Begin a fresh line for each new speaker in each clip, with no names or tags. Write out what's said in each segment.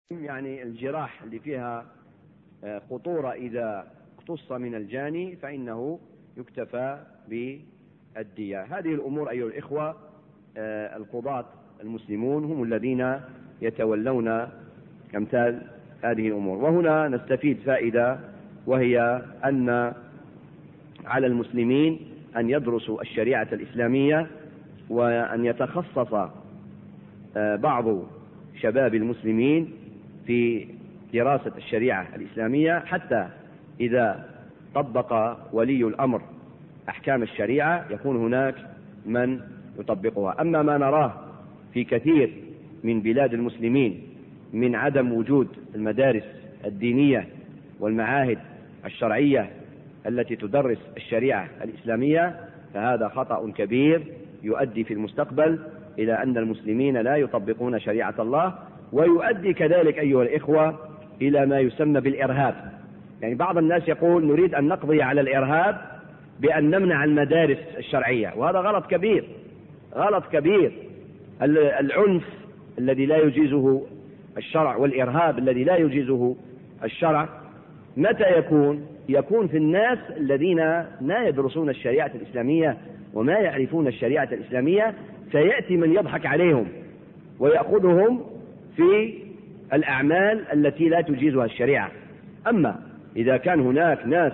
يعني الجراح اللي فيها خطورة إذا اقتص من الجاني فإنه يكتفى بالدية. هذه الأمور أيها الإخوة القضاة المسلمون هم الذين يتولون أمثال هذه الأمور. وهنا نستفيد فائدة، وهي أن على المسلمين أن يدرسوا الشريعة الإسلامية، وأن يتخصص بعض شباب المسلمين في دراسة الشريعة الإسلامية، حتى إذا طبق ولي الأمر أحكام الشريعة يكون هناك من يطبقها. أما ما نراه في كثير من بلاد المسلمين من عدم وجود المدارس الدينية والمعاهد الشرعية التي تدرس الشريعة الإسلامية، فهذا خطأ كبير يؤدي في المستقبل إلى أن المسلمين لا يطبقون شريعة الله، ويؤدي كذلك أيها الإخوة إلى ما يسمى بالإرهاب. يعني بعض الناس يقول نريد أن نقضي على الإرهاب بأن نمنع المدارس الشرعية، وهذا غلط كبير، غلط كبير. العنف الذي لا يجيزه الشرع والإرهاب الذي لا يجيزه الشرع متى يكون في الناس الذين لا يدرسون الشريعة الإسلامية وما يعرفون الشريعة الإسلامية، فيأتي من يضحك عليهم ويأخذهم في الأعمال التي لا تجيزها الشريعة. أما إذا كان هناك ناس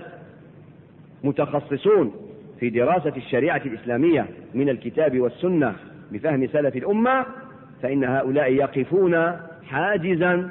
متخصصون في دراسة الشريعة الإسلامية من الكتاب والسنة بفهم سلف الأمة، فإن هؤلاء يقفون حاجزا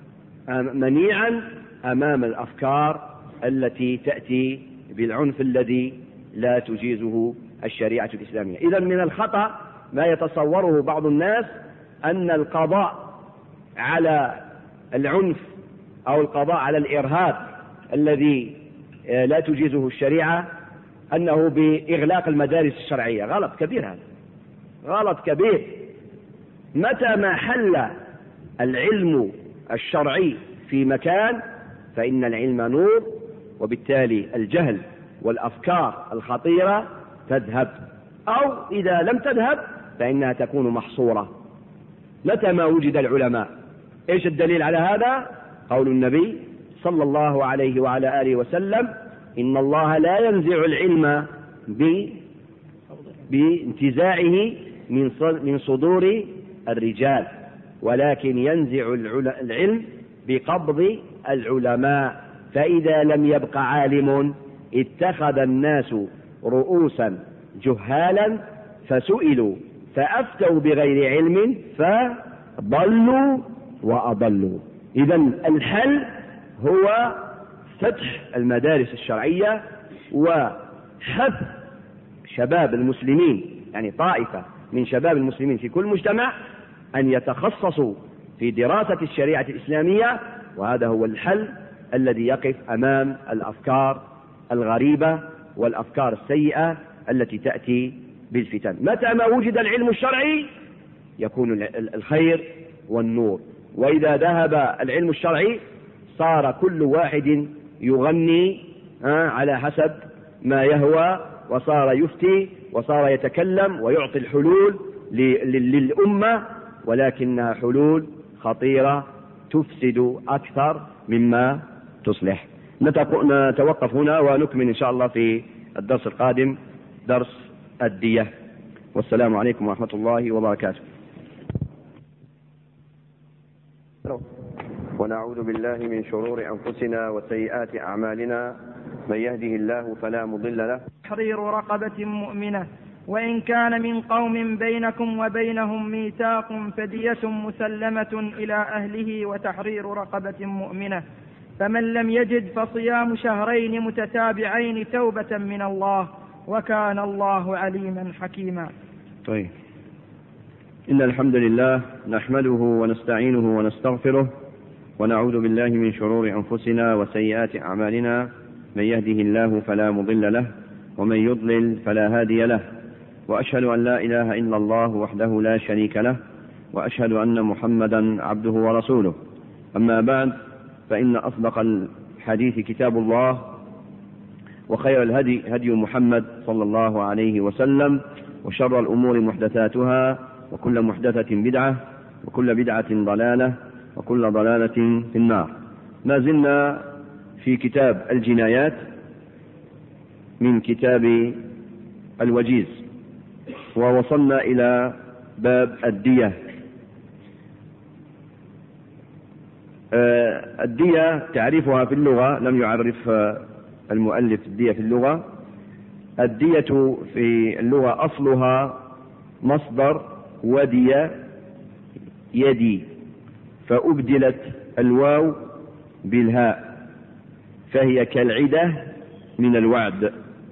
منيعا أمام الأفكار التي تأتي بالعنف الذي لا تجيزه الشريعة الإسلامية. إذن من الخطأ ما يتصوره بعض الناس أن القضاء على العنف أو القضاء على الإرهاب الذي لا تجيزه الشريعة أنه بإغلاق المدارس الشرعية. غلط كبير، هذا غلط كبير. متى ما حل العلم الشرعي في مكان فإن العلم نور، وبالتالي الجهل والأفكار الخطيرة تذهب، أو إذا لم تذهب فإنها تكون محصورة. متى ما وجد العلماء. إيش الدليل على هذا؟ قول النبي صلى الله عليه وعلى آله وسلم: إن الله لا ينزع العلم بانتزاعه من صدور الرجال، ولكن ينزع العلم بقبض العلماء، فإذا لم يبق عالم اتخذ الناس رؤوسا جهالا فسئلوا فأفتوا بغير علم فضلوا وأضلوا. إذن الحل هو فتح المدارس الشرعية وحث شباب المسلمين، يعني طائفة من شباب المسلمين في كل مجتمع أن يتخصصوا في دراسة الشريعة الإسلامية، وهذا هو الحل الذي يقف أمام الأفكار الغريبة والأفكار السيئة التي تأتي بالفتن. متى ما وجد العلم الشرعي يكون الخير والنور، وإذا ذهب العلم الشرعي صار كل واحد يغني على حسب ما يهوى، وصار يفتي وصار يتكلم ويعطي الحلول للأمة، ولكنها حلول خطيرة تفسد أكثر مما تصلح. نتوقف هنا ونكمل إن شاء الله في الدرس القادم درس الدية. والسلام عليكم ورحمة الله وبركاته. ونعوذ بالله من شرور أنفسنا وسيئات أعمالنا، من يهده الله فلا مضل له.
تحرير رقبة مؤمنة، وإن كان من قوم بينكم وبينهم ميثاق فدية مسلمة إلى أهله وتحرير رقبة مؤمنة، فمن لم يجد فصيام شهرين متتابعين توبة من الله، وكان الله عليما حكيما.
طيب، إن الحمد لله نحمده ونستعينه ونستغفره، ونعوذ بالله من شرور أنفسنا وسيئات أعمالنا، من يهده الله فلا مضل له، ومن يضلل فلا هادي له، وأشهد أن لا إله إلا الله وحده لا شريك له، وأشهد أن محمدا عبده ورسوله. أما بعد، فإن أصدق الحديث كتاب الله، وخير الهدي هدي محمد صلى الله عليه وسلم، وشر الأمور محدثاتها، وكل محدثة بدعة، وكل بدعة ضلالة، وكل ضلالة في النار. ما زلنا في كتاب الجنايات من كتاب الوجيز، ووصلنا إلى باب الدية. الدية تعريفها في اللغة، لم يعرف المؤلف الدية في اللغة. الدية في اللغة أصلها مصدر ودي يدي، فأبدلت الواو بالهاء، فهي كالعدة من الوعد.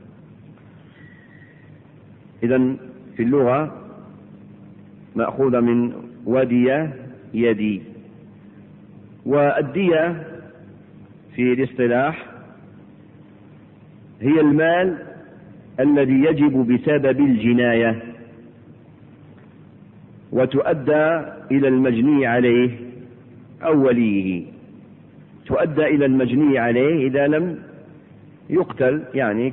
إذن في اللغة مأخوذة من ودي يدي. والدية في الاصطلاح هي المال الذي يجب بسبب الجناية، وتؤدى إلى المجني عليه أو وليه. تؤدى إلى المجني عليه إذا لم يقتل، يعني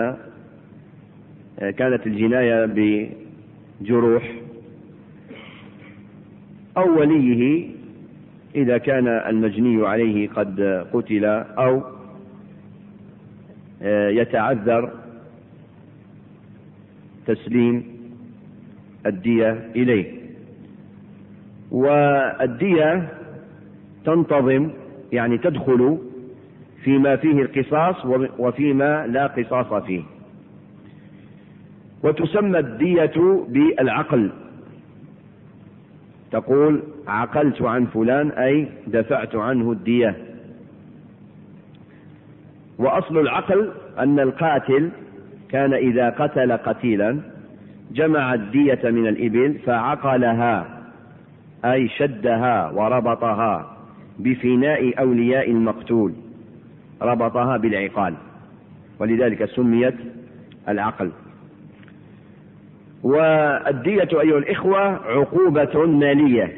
كانت الجناية بجروح، أو وليه إذا كان المجني عليه قد قتل أو يتعذر تسليم الدية إليه. والدية تنتظم، يعني تدخل فيما فيه القصاص وفيما لا قصاص فيه. وتسمى الدية بالعقل، تقول عقلت عن فلان أي دفعت عنه الدية. وأصل العقل أن القاتل كان إذا قتل قتيلا جمع الدية من الإبل فعقلها، أي شدها وربطها بفناء أولياء المقتول، ربطها بالعقال، ولذلك سميت العقل. والدية أيها الإخوة عقوبة مالية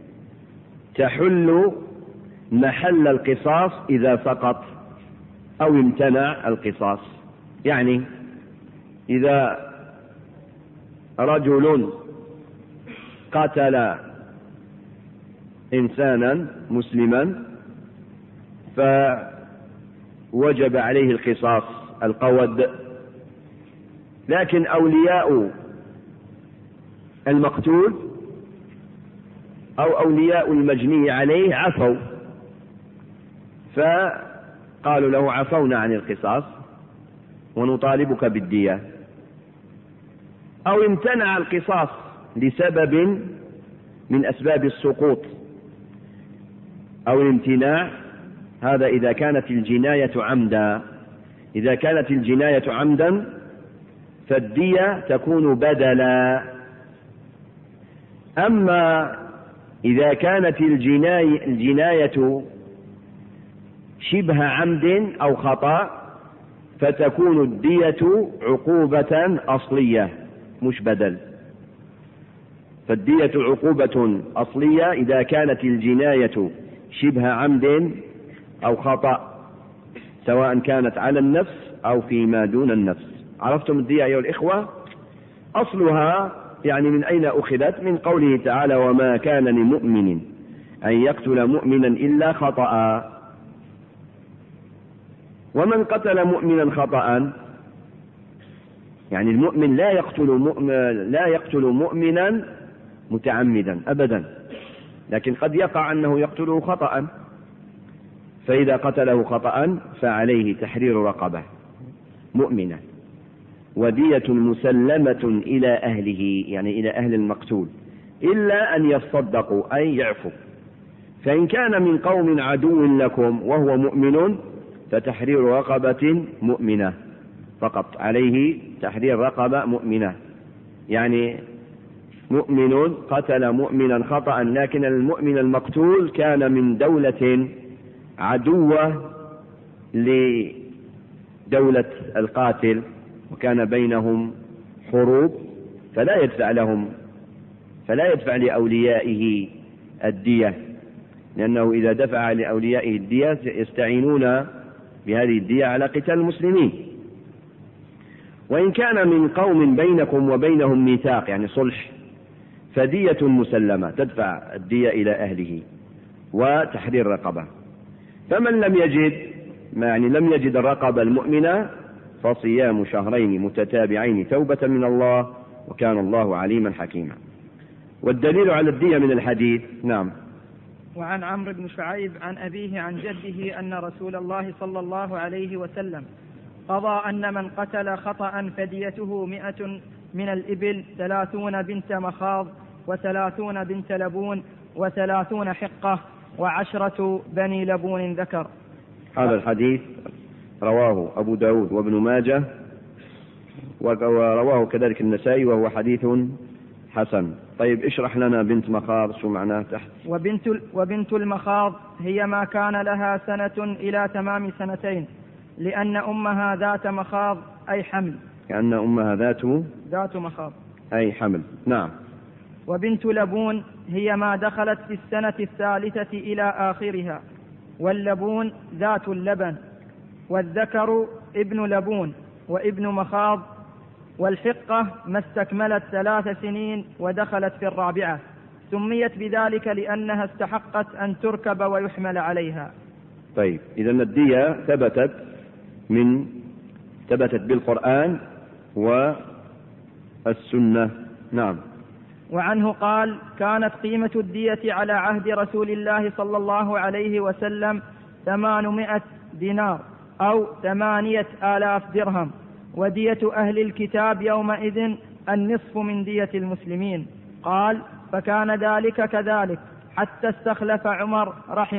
تحل محل القصاص إذا سقط أو امتنع القصاص. يعني إذا رجل قتل إنسانا مسلما فوجب عليه القصاص القود، لكن أولياء المقتول أو أولياء المجني عليه عفوا، فقالوا له عفونا عن القصاص ونطالبك بالدية. أو امتنع القصاص لسبب من أسباب السقوط أو الامتناع، هذا إذا كانت الجناية عمدا. إذا كانت الجناية عمدا فالدية تكون بدلا. أما إذا كانت الجناية شبه عمد أو خطأ فتكون الدية عقوبة أصلية مش بدل. فالدية عقوبة أصلية إذا كانت الجناية شبه عمد أو خطأ، سواء كانت على النفس أو فيما دون النفس. عرفتم الدية أيها الإخوة؟ أصلها يعني من أين أخذت؟ من قوله تعالى وما كان لمؤمن أن يقتل مؤمنا إلا خطأ. ومن قتل مؤمنا خطأ، يعني المؤمن لا يقتل مؤمنا متعمدا أبدا، لكن قد يقع أنه يقتله خطأ، فإذا قتله خطأ فعليه تحرير رقبة مؤمنة ودية مسلمة إلى أهله، يعني إلى أهل المقتول، إلا أن يصدقوا أي يعفوا. فإن كان من قوم عدو لكم وهو مؤمن فتحرير رقبة مؤمنة فقط، عليه تحرير رقبة مؤمنة. يعني مؤمن قتل مؤمنا خطأ، لكن المؤمن المقتول كان من دولة عدوة لدولة القاتل وكان بينهم حروب، فلا يدفع لأوليائه الدية، لأنه إذا دفع لأوليائه الدية يستعينون بهذه الدية على قتال المسلمين. وإن كان من قوم بينكم وبينهم ميثاق، يعني صلح، فدية مسلمة تدفع الدية إلى أهله. وتحرير رقبة. فمن لم يجد لم يجد الرقبة المؤمنة فصيام شهرين متتابعين توبة من الله وكان الله عليما حكيما. والدليل على الدية من الحديث. نعم.
وعن عمرو بن شعيب عن أبيه عن جده أن رسول الله صلى الله عليه وسلم قضى أن من قتل خطأ فديته 100 من الإبل 30 بنت مخاض 30 بنت لبون 30 حقة 10 بني لبون ذكر.
هذا الحديث رواه أبو داود وابن ماجه ورواه كذلك النسائي وهو حديث حسن. طيب اشرح لنا بنت مخاض شو معناه تحت.
وبنت المخاض هي ما كان لها سنة إلى تمام 2 سنين لأن أمها ذات مخاض أي حمل.
كأن أمها ذات
مخاض
أي حمل. نعم.
وبنت لبون هي ما دخلت في السنة 3 إلى آخرها واللبون ذات اللبن والذكر ابن لبون وابن مخاض والحقة ما استكملت 3 سنين ودخلت في 4 سميت بذلك لأنها استحقت أن تركب ويحمل عليها.
طيب إذن الدية ثبتت بالقرآن والسنة. نعم.
وعنه قال كانت قيمة الدية على عهد رسول الله صلى الله عليه وسلم 800 دينار أو 8000 درهم ودية أهل الكتاب يومئذ النصف من دية المسلمين. قال فكان ذلك كذلك حتى استخلف عمر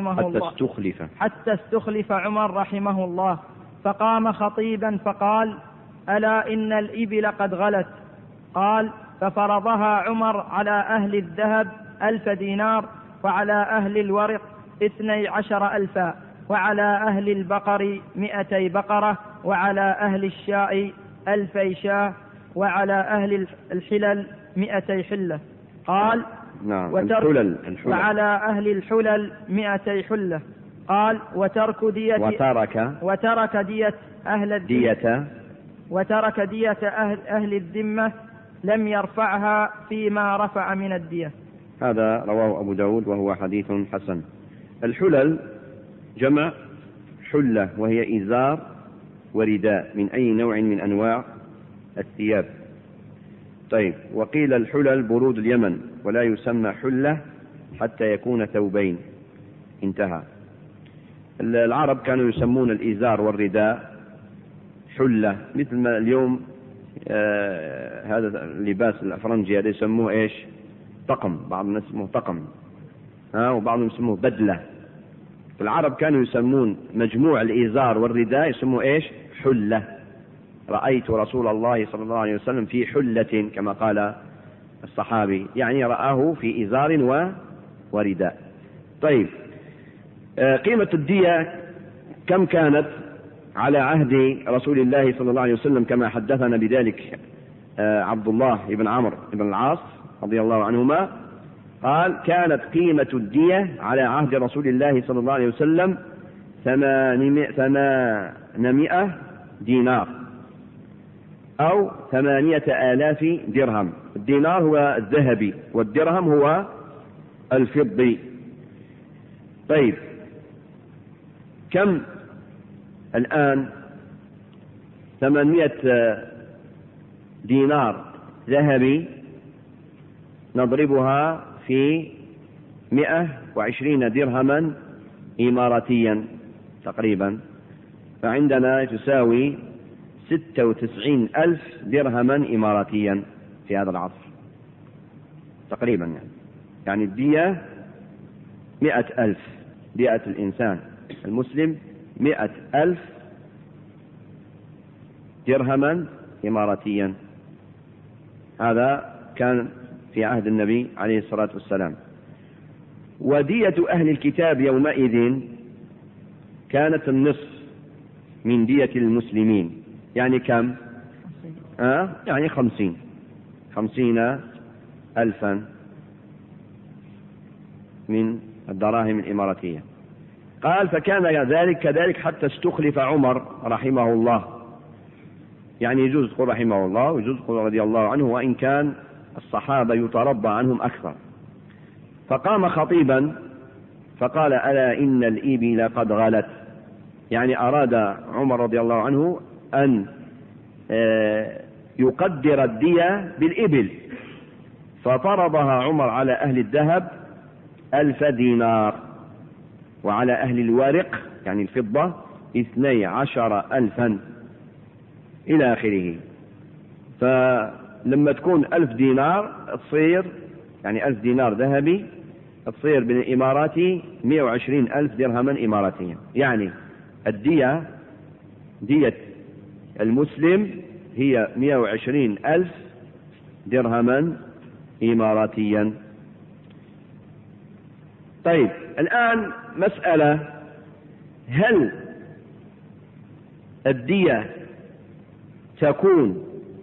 رحمه الله فقام خطيبا فقال ألا إن الإبل قد غلت. قال ففرضها عمر على أهل الذهب 1000 دينار وعلى أهل الورق 12,000 وعلى أهل البقر 200 بقرة وعلى أهل الشاء 2000 شاة وعلى أهل الحلل 200 حلة. قال
نعم.
وعلى أهل الحلل 200 حلة. قال وترك دية أهل الذمة لم يرفعها فيما رفع من الدية.
هذا رواه أبو داود وهو حديث حسن. الحلل جمع حلة وهي إزار ورداء من أي نوع من أنواع الثياب. طيب وقيل الحلل برود اليمن ولا يسمى حلة حتى يكون ثوبين. انتهى. العرب كانوا يسمون الإزار والرداء حلة مثل ما اليوم هذا اللباس الأفرنجي هذا يسموه إيش؟ طقم. بعض الناس يسموه طقم وبعضهم يسموه بدلة. العرب كانوا يسمون مجموع الإزار والرداء يسموه إيش؟ حلة. رأيت رسول الله صلى الله عليه وسلم في حلة كما قال الصحابي يعني رآه في إزار ورداء. طيب قيمة الدية كم كانت على عهد رسول الله صلى الله عليه وسلم كما حدثنا بذلك عبد الله بن عمرو بن العاص رضي الله عنهما قال كانت قيمة الدية على عهد رسول الله صلى الله عليه وسلم 800 دينار أو 8000 درهم. الدينار هو الذهبي والدرهم هو الفضي. طيب كم الآن 800 دينار ذهبي نضربها في 120 درهما إماراتيا تقريبا فعندنا تساوي 96,000 درهما إماراتيا في هذا العصر تقريبا. يعني الدية 100,000 دية الإنسان المسلم 100,000 درهما إماراتيا. هذا كان في عهد النبي عليه الصلاة والسلام. ودية أهل الكتاب يومئذ كانت النصف من دية المسلمين. يعني كم؟ يعني 50,000 من الدراهم الإماراتية. قال فكان ذلك كذلك حتى استخلف عمر رحمه الله. يعني يجوز تقول رحمه الله ويجوز تقول رضي الله عنه وإن كان الصحابة يتربى عنهم أكثر. فقام خطيبا فقال ألا إن الإبل قد غلت، يعني أراد عمر رضي الله عنه أن يقدر الدية بالإبل، ففرضها عمر على أهل الذهب 1000 دينار، وعلى أهل الورق يعني الفضة 12,000 إلى آخره. فلما تكون 1000 دينار تصير يعني 1000 دينار ذهبي تصير بالإماراتي 120,000 درهما إماراتيا، يعني الدية دية المسلم هي 120,000 درهما إماراتيا. طيب الآن مسألة، هل الدية تكون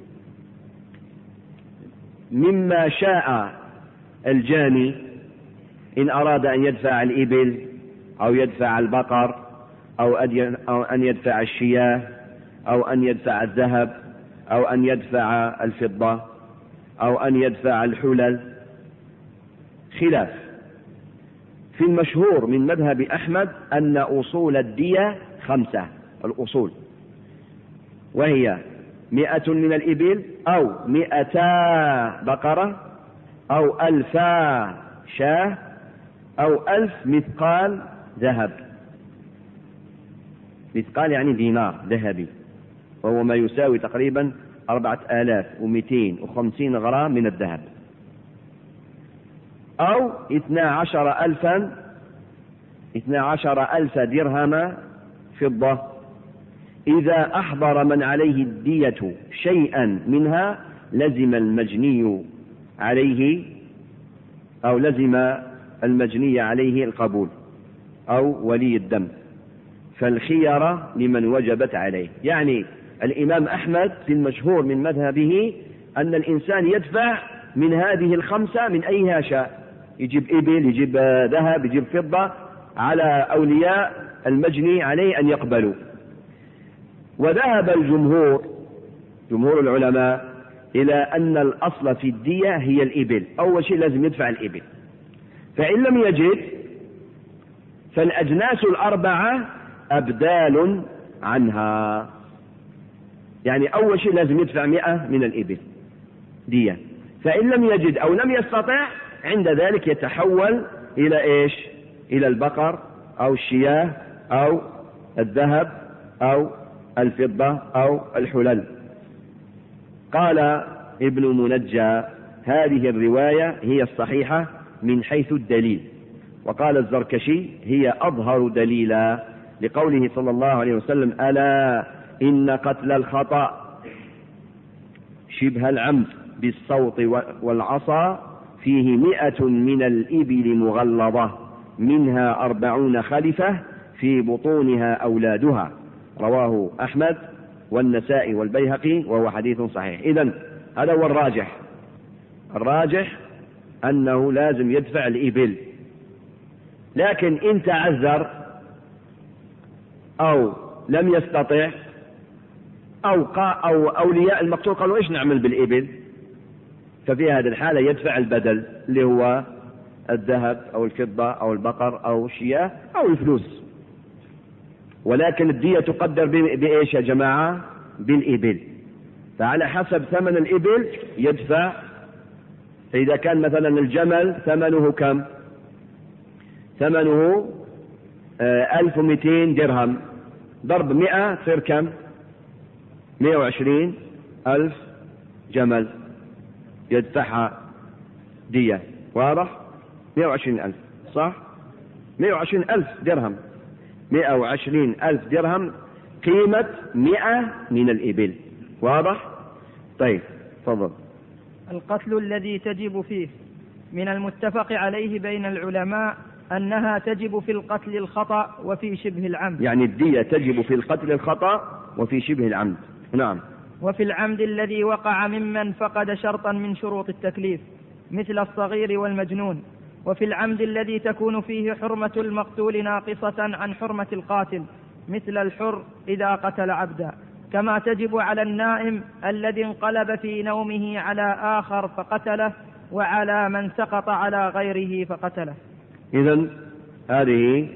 مما شاء الجاني إن أراد أن يدفع الإبل أو يدفع البقر أو أن يدفع الشياه أو أن يدفع الذهب أو أن يدفع الفضة أو أن يدفع الحلل؟ خلاف. في المشهور من مذهب أحمد أن أصول الدية 5 الأصول، وهي 100 من الإبل أو 200 بقرة أو 1000 شاه أو 1000 مثقال ذهب. مثقال يعني دينار ذهبي، وهو ما يساوي تقريبا 4250 غرام من الذهب، أو 12,000 درهم فضة. إذا أحضر من عليه الدية شيئا منها لزم المجني عليه أو لزم المجني عليه القبول أو ولي الدم، فالخيرة لمن وجبت عليه. يعني الإمام أحمد في المشهور من مذهبه أن الإنسان يدفع من هذه 5 من أيها شاء، يجيب إبل يجيب ذهب يجيب فضة، على أولياء المجني عليه أن يقبلوا. وذهب جمهور العلماء إلى أن الأصل في الدية هي الإبل، أول شيء لازم يدفع الإبل، فإن لم يجد فالأجناس 4 أبدال عنها، يعني أول شيء لازم يدفع 100 من الإبل دية، فإن لم يجد أو لم يستطع عند ذلك يتحول إلى إيش؟ إلى البقر أو الشياه أو الذهب أو الفضة أو الحلل. قال ابن منجى هذه الرواية هي الصحيحة من حيث الدليل، وقال الزركشي هي أظهر دليلا لقوله صلى الله عليه وسلم ألا إن قتل الخطأ شبه العمد بالصوت والعصا فيه 100 من الإبل مغلظة منها 40 خلفة في بطونها أولادها، رواه أحمد والنسائي والبيهقي وهو حديث صحيح. إذن هذا هو الراجح أنه لازم يدفع الإبل، لكن إن تعذر أو لم يستطع أو أولياء المقتول قالوا إيش نعمل بالإبل، ففي هذه الحالة يدفع البدل اللي هو الذهب أو الفضة أو البقر أو الشياه أو الفلوس. ولكن الدية تقدر بإيش يا جماعة؟ بالإبل، فعلى حسب ثمن الإبل يدفع. إذا كان مثلا الجمل ثمنه كم؟ ثمنه 1200 درهم، ضرب 100 تصير كم؟ 120,000 جمل يدفعها دية. واضح؟ 120,000 صح؟ 120,000 درهم، 120,000 درهم قيمة 100 من الإبل. واضح؟ طيب تفضل.
القتل الذي تجب فيه من المتفق عليه بين العلماء أنها تجب في القتل الخطأ وفي شبه العمد، يعني
الدية تجب في القتل الخطأ وفي شبه العمد. نعم.
وفي العمد الذي وقع ممن فقد شرطا من شروط التكليف مثل الصغير والمجنون، وفي العمد الذي تكون فيه حرمة المقتول ناقصة عن حرمة القاتل مثل الحر إذا قتل عبدا، كما تجب على النائم الذي انقلب في نومه على آخر فقتله وعلى من سقط على غيره فقتله.
إذن هذه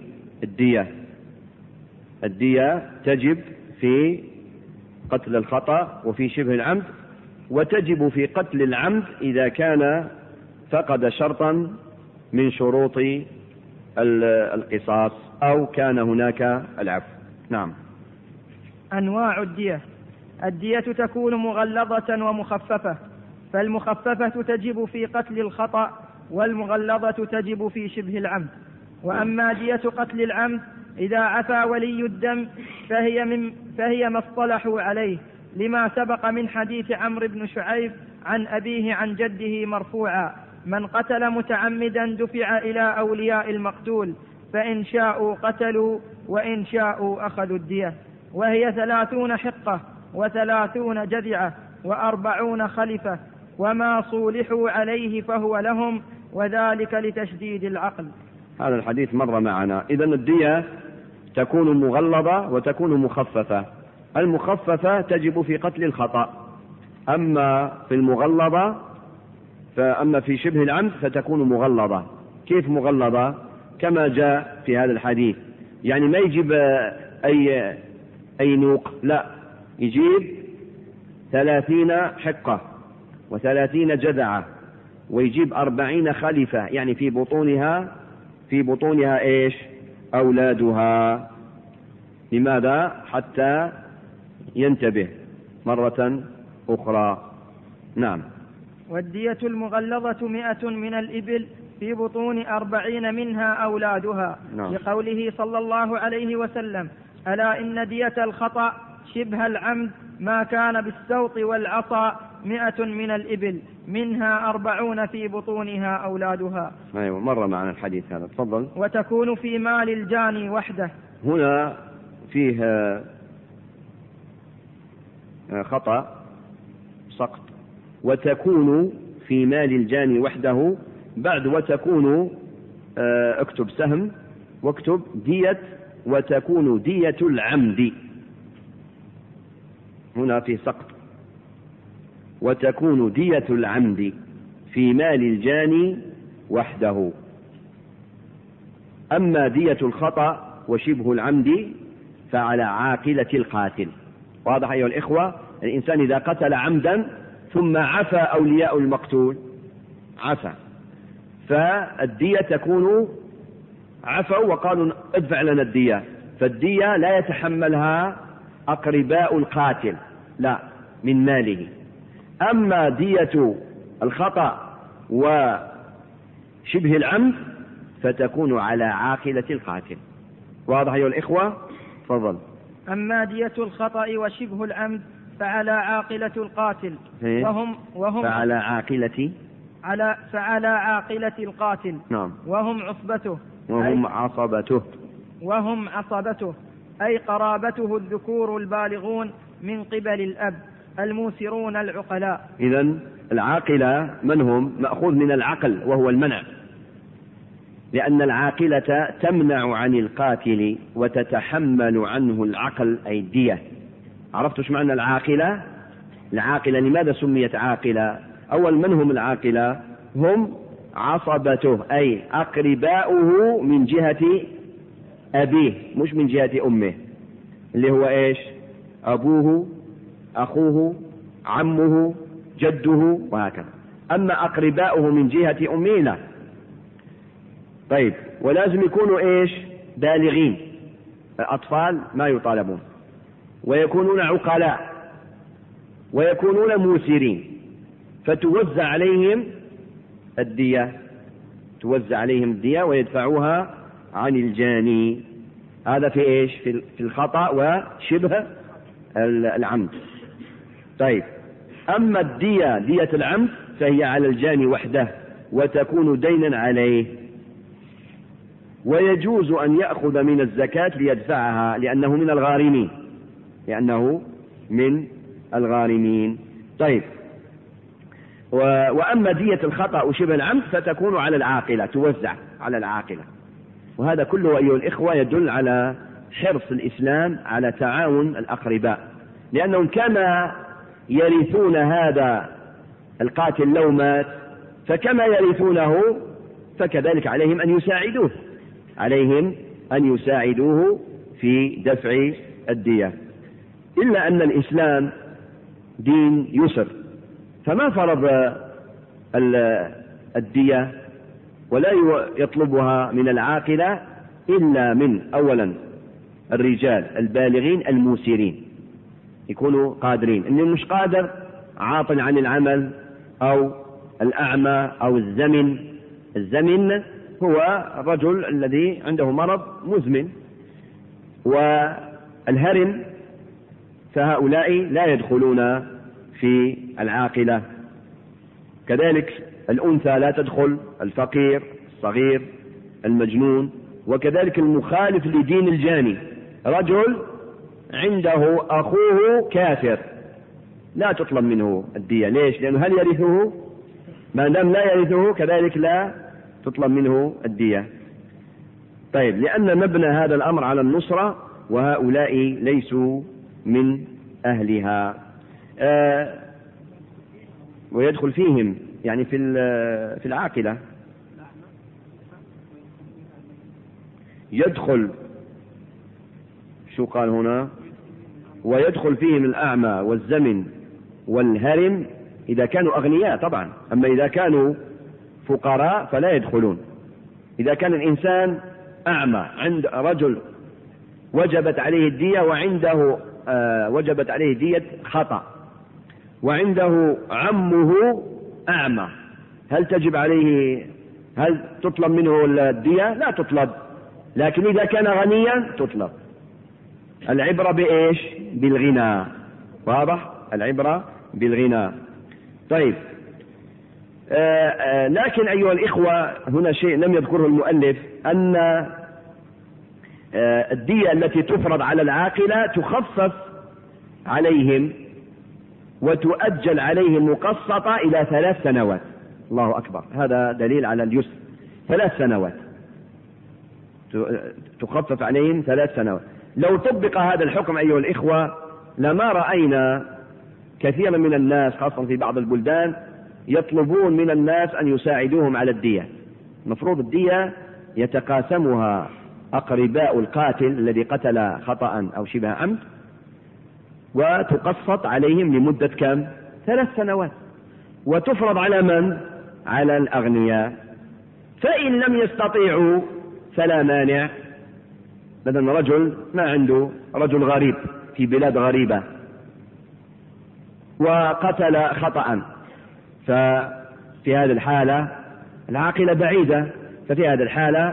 الدية تجب في قتل الخطأ وفي شبه العمد، وتجب في قتل العمد إذا كان فقد شرطا من شروط القصاص أو كان هناك العفو. نعم.
أنواع الدية تكون مغلظة ومخففة، فالمخففة تجب في قتل الخطأ، والمغلظة تجب في شبه العمد. وأما دية قتل العمد إذا عفا ولي الدم فهي ما اصطلحوا عليه، لما سبق من حديث عمرو بن شعيب عن أبيه عن جده مرفوعا: من قتل متعمدا دفع إلى أولياء المقتول، فإن شاءوا قتلوا وإن شاءوا أخذوا الدية، وهي 30 حقة و30 جذعة و40 خلفة، وما صولحوا عليه فهو لهم، وذلك لتشديد العقل.
هذا الحديث مر معنا. إذن الدية تكون مغلظة وتكون مخففة. المخففة تجب في قتل الخطأ، أما في المغلظة فأما في شبه العمد فتكون مغلظة. كيف مغلظة؟ كما جاء في هذا الحديث، يعني ما يجيب أي نوق، لا، يجيب 30 حقة و30 جذعة، ويجيب 40 خلفة، يعني في بطونها إيش؟ أولادها. لماذا؟ حتى ينتبه مرة أخرى. نعم.
والدية المغلظة 100 من الإبل، في بطون 40 منها أولادها.
نعم.
لقوله صلى الله عليه وسلم: ألا إن دية الخطأ شبه العمد ما كان بالسوط والعصا 100 من الإبل، منها 40 في بطونها أولادها.
أيوة، مر معنا الحديث هذا. تفضل.
وتكون في مال الجاني وحده.
هنا فيه خطأ سقط. وتكون في مال الجاني وحده، بعد وتكون اكتب سهم واكتب دية، وتكون دية العمد. هنا في سقط. وتكون دية العمد في مال الجاني وحده. أما دية الخطأ وشبه العمد فعلى عاقلة القاتل. واضح أيها الإخوة؟ الإنسان إذا قتل عمدا ثم عفى أولياء المقتول، عفى، فالدية تكون عفوا وقالوا ادفع لنا الدية، فالدية لا يتحملها أقرباء القاتل، لا، من ماله. أما دية الخطأ وشبه العمد فتكون على عاقلة القاتل. واضح أيها الإخوة؟ تفضل.
أما دية الخطأ وشبه العمد فعلى عاقلة القاتل، وهم
فعلى عاقلة
القاتل.
نعم.
وهم عصبته، وهم عصبته أي قرابته الذكور البالغون من قبل الأب الموسرون العقلاء.
إذن العاقلة من هم؟ مأخوذ من العقل وهو المنع، لأن العاقلة تمنع عن القاتل وتتحمل عنه العقل أي الدية. عرفتوا ايش معنى العاقلة؟ العاقلة لماذا سميت عاقلة؟ أول من هم العاقلة؟ هم عصبته أي أقرباؤه من جهة أبيه، مش من جهة أمه، اللي هو إيش؟ أبوه، أخوه، عمه، جده، وهكذا. أما أقرباؤه من جهة أمه لا. طيب، ولازم يكونوا إيش؟ بالغين. الأطفال ما يطالبون، ويكونون عقلاء، ويكونون موسرين، فتوزع عليهم الدية، ويدفعوها عن الجاني. هذا في إيش؟ في الخطأ وشبه العمد. طيب، أما دية العمد فهي على الجاني وحده، وتكون دينا عليه، ويجوز أن يأخذ من الزكاة ليدفعها لأنه من الغارمين. طيب، وأما دية الخطأ وشبه العمد فتكون على العاقلة، توزع على العاقلة. وهذا كله أيها الإخوة يدل على حرص الإسلام على تعاون الأقرباء، لأنهم كما يرثون هذا القاتل لو مات فكما يرثونه فكذلك عليهم أن يساعدوه. عليهم أن يساعدوه في دفع الدية، إلا أن الإسلام دين يسر، فما فرض الدية ولا يطلبها من العاقلة إلا من أولا الرجال البالغين الموسرين، يكونوا قادرين. إنه مش قادر عاطل عن العمل أو الأعمى أو الزمن هو الرجل الذي عنده مرض مزمن، والهرم فهؤلاء لا يدخلون في العاقلة. كذلك الأنثى لا تدخل، الفقير، الصغير، المجنون، وكذلك المخالف لدين الجاني. رجل عنده أخوه كافر لا تطلب منه الدية. ليش؟ لأنه هل يرثه؟ ما دام لا يرثه كذلك لا تطلب منه الدية. طيب، لأن مبنى هذا الأمر على النصرة، وهؤلاء ليسوا من أهلها. ويدخل فيهم يعني في العاقلة يدخل، شو قال هنا؟ ويدخل فيهم الأعمى والزمن والهرم إذا كانوا أغنياء طبعا، أما إذا كانوا فقراء فلا يدخلون. إذا كان الإنسان أعمى، عند رجل وجبت عليه الدية وعنده وجبت عليه دية خطأ، وعنده عمه أعمى، هل تجب عليه، هل تطلب منه الدية؟ لا تطلب. لكن إذا كان غنيا تطلب. العبرة بإيش؟ بالغنى. واضح؟ العبرة بالغنى. طيب، لكن أيها الإخوة هنا شيء لم يذكره المؤلف، أن الدية التي تفرض على العاقلة تخفف عليهم وتؤجل عليهم مقسطة إلى 3 سنوات. الله أكبر، هذا دليل على اليسر. 3 سنوات تخفف عليهم 3 سنوات. لو طبق هذا الحكم أيها الإخوة لما رأينا كثيرا من الناس خاصة في بعض البلدان يطلبون من الناس أن يساعدوهم على الدية. مفروض الدية يتقاسمها أقرباء القاتل الذي قتل خطأ أو شبه عمد، وتقسط عليهم لمدة كم؟ 3 سنوات، وتفرض على من؟ على الأغنياء. فإن لم يستطيعوا فلا مانع. مثلا رجل ما عنده، رجل غريب في بلاد غريبة وقتل خطأ، ففي هذه الحالة العاقلة بعيدة، ففي هذه الحالة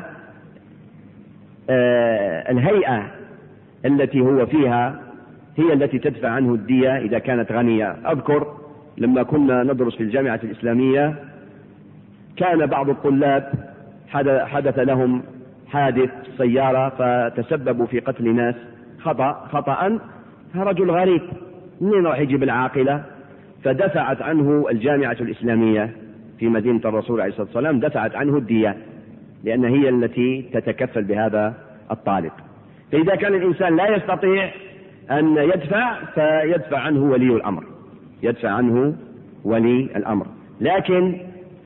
الهيئة التي هو فيها هي التي تدفع عنه الدية إذا كانت غنية. أذكر لما كنا ندرس في الجامعة الإسلامية كان بعض الطلاب حدث لهم حادث سيارة فتسببوا في قتل ناس خطأ، رجل غريب منين راح يجيب العاقلة؟ فدفعت عنه الجامعة الإسلامية في مدينة الرسول عليه الصلاة والسلام، دفعت عنه الدية لأن هي التي تتكفل بهذا الطالب. فإذا كان الإنسان لا يستطيع أن يدفع فيدفع عنه ولي الأمر، يدفع عنه ولي الأمر. لكن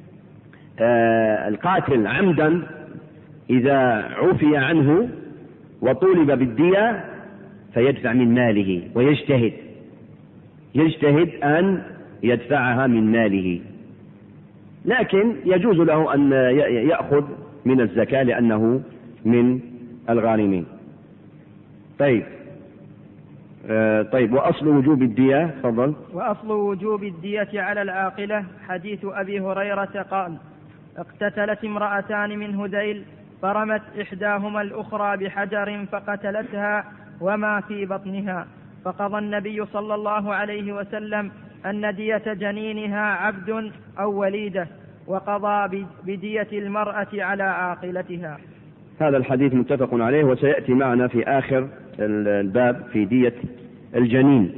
القاتل عمدا إذا عفي عنه وطولب بالدية فيدفع من ماله، ويجتهد أن يدفعها من ماله، لكن يجوز له أن يأخذ من الزكاة لأنه من الغانمين. طيب، وأصل وجوب الدية، تفضل.
وأصل وجوب الدية على العاقلة حديث أبي هريرة قال: اقتتلت امرأتان من هذيل فرمت إحداهما الأخرى بحجر فقتلتها وما في بطنها، فقضى النبي صلى الله عليه وسلم أن دية جنينها عبد أو وليدة، وقضى بدية المرأة على عاقلتها.
هذا الحديث متفق عليه، وسيأتي معنا في آخر الباب في دية الجنين.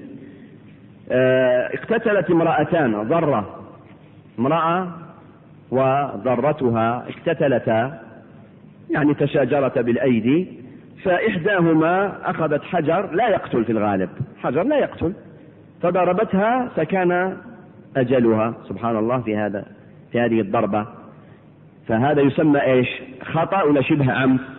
اقتتلت امرأتان، ضرة امرأة وضرتها، اقتتلتا يعني تشاجرتا بالأيدي، فإحداهما أخذت حجر لا يقتل في الغالب، حجر لا يقتل، فضربتها فكان أجلها. سبحان الله في هذه الضربة. فهذا يسمى إيش؟ خطأ ولا شبه عمد؟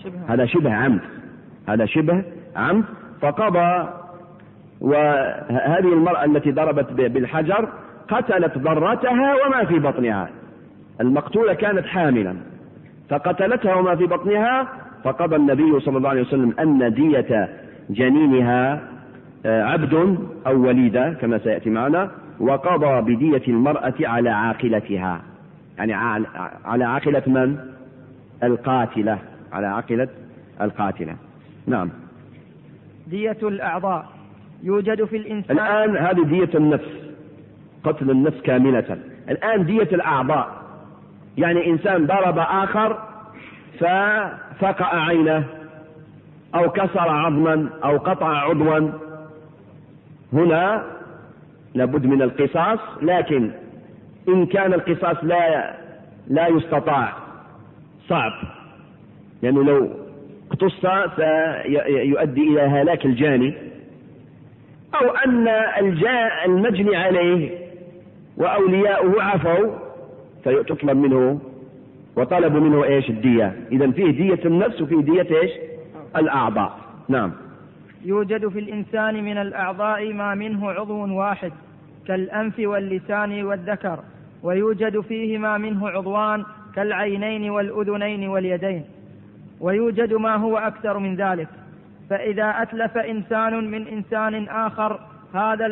هذا شبه عمد فقضى. وهذه المرأة التي ضربت بالحجر قتلت ضرتها وما في بطنها، المقتولة كانت حاملا فقتلتها وما في بطنها، فقضى النبي صلى الله عليه وسلم أن دية جنينها عبد أو وليدة كما سيأتي معنا، وقضى بدية المرأة على عاقلتها، يعني على عاقلة من؟ القاتلة، على عاقلة القاتلة. نعم.
دية الأعضاء يوجد في الإنسان.
الآن هذه دية النفس، قتل النفس كاملة. الآن دية الأعضاء، يعني إنسان ضرب آخر ففقع عينه أو كسر عظما أو قطع عضوا، هنا لابد من القصاص، لكن إن كان القصاص لا يستطاع، صعب، لأنه لو اقتص سيؤدي إلى هلاك الجاني، أو أن المجني عليه وأولياؤه عفوا فيطلب منه وطلبوا منه إيش؟ الدية. إذن فيه دية النفس وفيه دية إيش؟ الأعضاء. نعم.
يوجد في الإنسان من الأعضاء ما منه عضو واحد كالأنف واللسان والذكر، ويوجد فيه ما منه عضوان كالعينين والأذنين واليدين، ويوجد ما هو أكثر من ذلك. فإذا أتلف إنسان من إنسان آخر هذا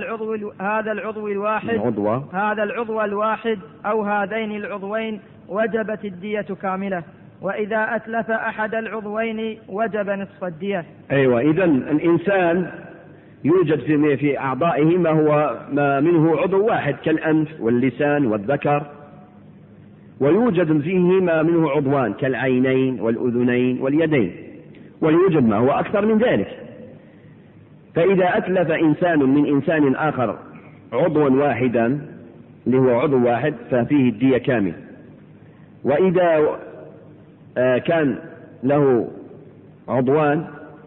العضو الواحد أو هذين العضوين وجبت الدية كاملة، وإذا أتلف أحد العضوين وجب نصف الدية.
أيوة، إذن الإنسان يوجد في أعضائه ما منه عضو واحد كالأنف واللسان والذكر، ويوجد فيه ما منه عضوان كالعينين والأذنين واليدين، ويوجد ما هو أكثر من ذلك. فإذا أتلف إنسان من إنسان آخر عضوا واحدا اللي هو عضو واحد ففيه الدية كامل، وإذا كان له عضوان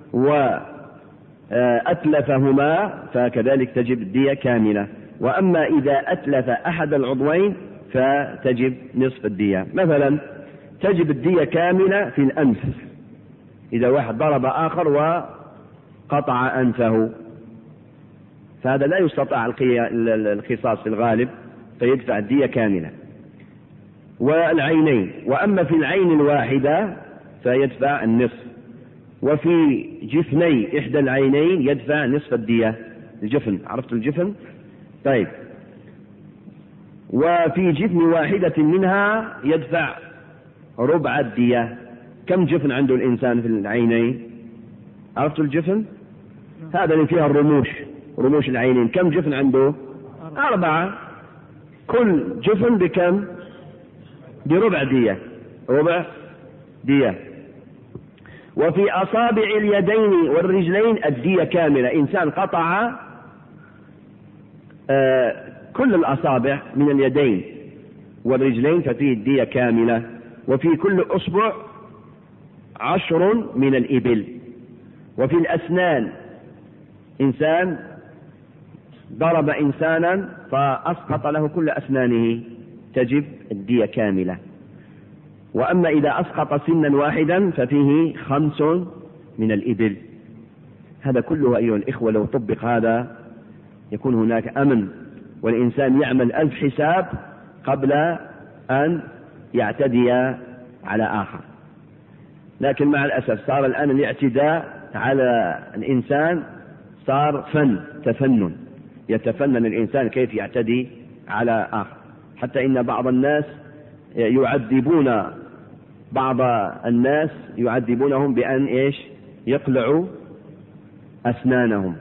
وأتلفهما فكذلك تجب الدية كاملة. وأما إذا أتلف أحد العضوين فتجب نصف الدية. مثلا تجب الدية كاملة في الأنف، إذا واحد ضرب آخر وقطع أنفه فهذا لا يستطاع القصاص في الغالب فيدفع الدية كاملة. والعينين، وأما في العين الواحدة فيدفع النصف، وفي جفني إحدى العينين يدفع نصف الدية. الجفن، عرفت الجفن؟ طيب. وفي جفن واحدة منها يدفع ربع الدية. كم جفن عنده الإنسان في العينين؟ عرفت الجفن؟ هذا اللي فيها رموش العينين. كم جفن عنده؟ 4. كل جفن بكم؟ بربع دية، ربع دية. وفي أصابع اليدين والرجلين الدية كاملة. إنسان قطع كل الأصابع من اليدين والرجلين ففيه الدية كاملة. وفي كل أصبع 10 من الإبل. وفي الأسنان، إنسان ضرب إنسانا فأسقط له كل أسنانه تجب الدية كاملة. وأما إذا أسقط سنا واحدا ففيه 5 من الإبل. هذا كله أيها الإخوة لو طبق هذا يكون هناك أمن، والإنسان يعمل 1000 حساب قبل أن يعتدي على آخر. لكن مع الأسف صار الآن الاعتداء على الإنسان صار تفنن، يتفنن الإنسان كيف يعتدي على آخر، حتى إن بعض الناس يعذبونهم بأن يقلعوا أسنانهم.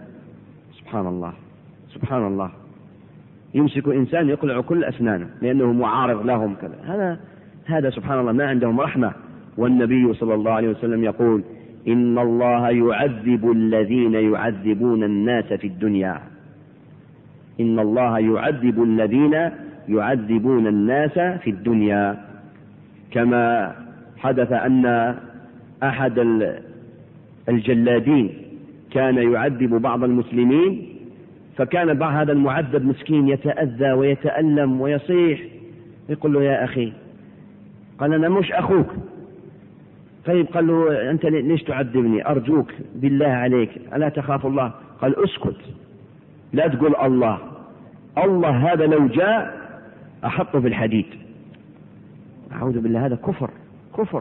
سبحان الله، يمسك إنسان يقلع كل أسنانه لأنه معارض لهم كذا. هذا سبحان الله ما عندهم رحمة. والنبي صلى الله عليه وسلم يقول: إن الله يعذب الذين يعذبون الناس في الدنيا. إن الله يعذب الذين يعذبون الناس في الدنيا. كما حدث أن أحد الجلادين كان يعذب بعض المسلمين، فكان بعض هذا المعذب مسكين يتأذى ويتألم ويصيح، يقول له: يا أخي، قال: أنا مش أخوك. طيب قال له أنت ليش تعذبني؟ أرجوك بالله عليك ألا تخاف الله؟ قال اسكت، لا تقول الله، الله هذا لو جاء أحطه في الحديد. أعوذ بالله، هذا كفر.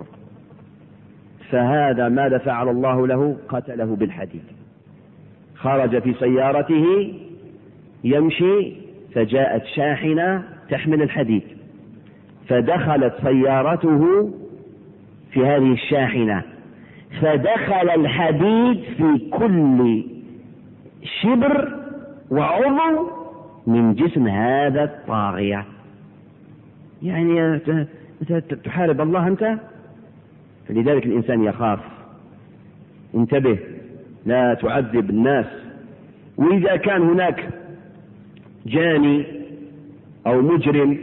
فهذا ماذا فعل الله له؟ قتله بالحديد. خرج في سيارته يمشي، فجاءت شاحنة تحمل الحديد، فدخلت سيارته في هذه الشاحنة، فدخل الحديد في كل شبر وعضو من جسم هذا الطاغية. يعني تحارب الله أنت؟ فلذلك الإنسان يخاف. انتبه، لا تعذب الناس. وإذا كان هناك جاني أو مجرم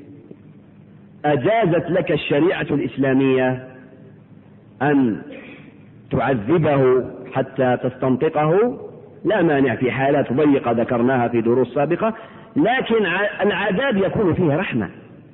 أجازت لك الشريعة الإسلامية أن تعذبه حتى تستنطقه، لا مانع في حالات ضيقة ذكرناها في دروس سابقة، لكن العذاب يكون فيه رحمة،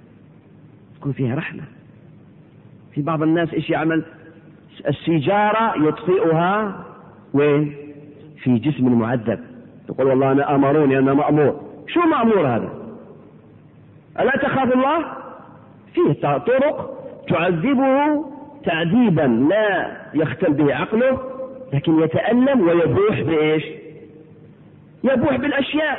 في بعض الناس إيش يعمل؟ السيجارة يطفئها وين؟ في جسم المعذب، يقول والله أنا أمروني، أنا مأمور. شو مأمور هذا؟ ألا تخاف الله؟ فيه طرق تعذبه تعذيبا لا يختل به عقله، لكن يتألم ويبوح بإيش؟ يبوح بالأشياء.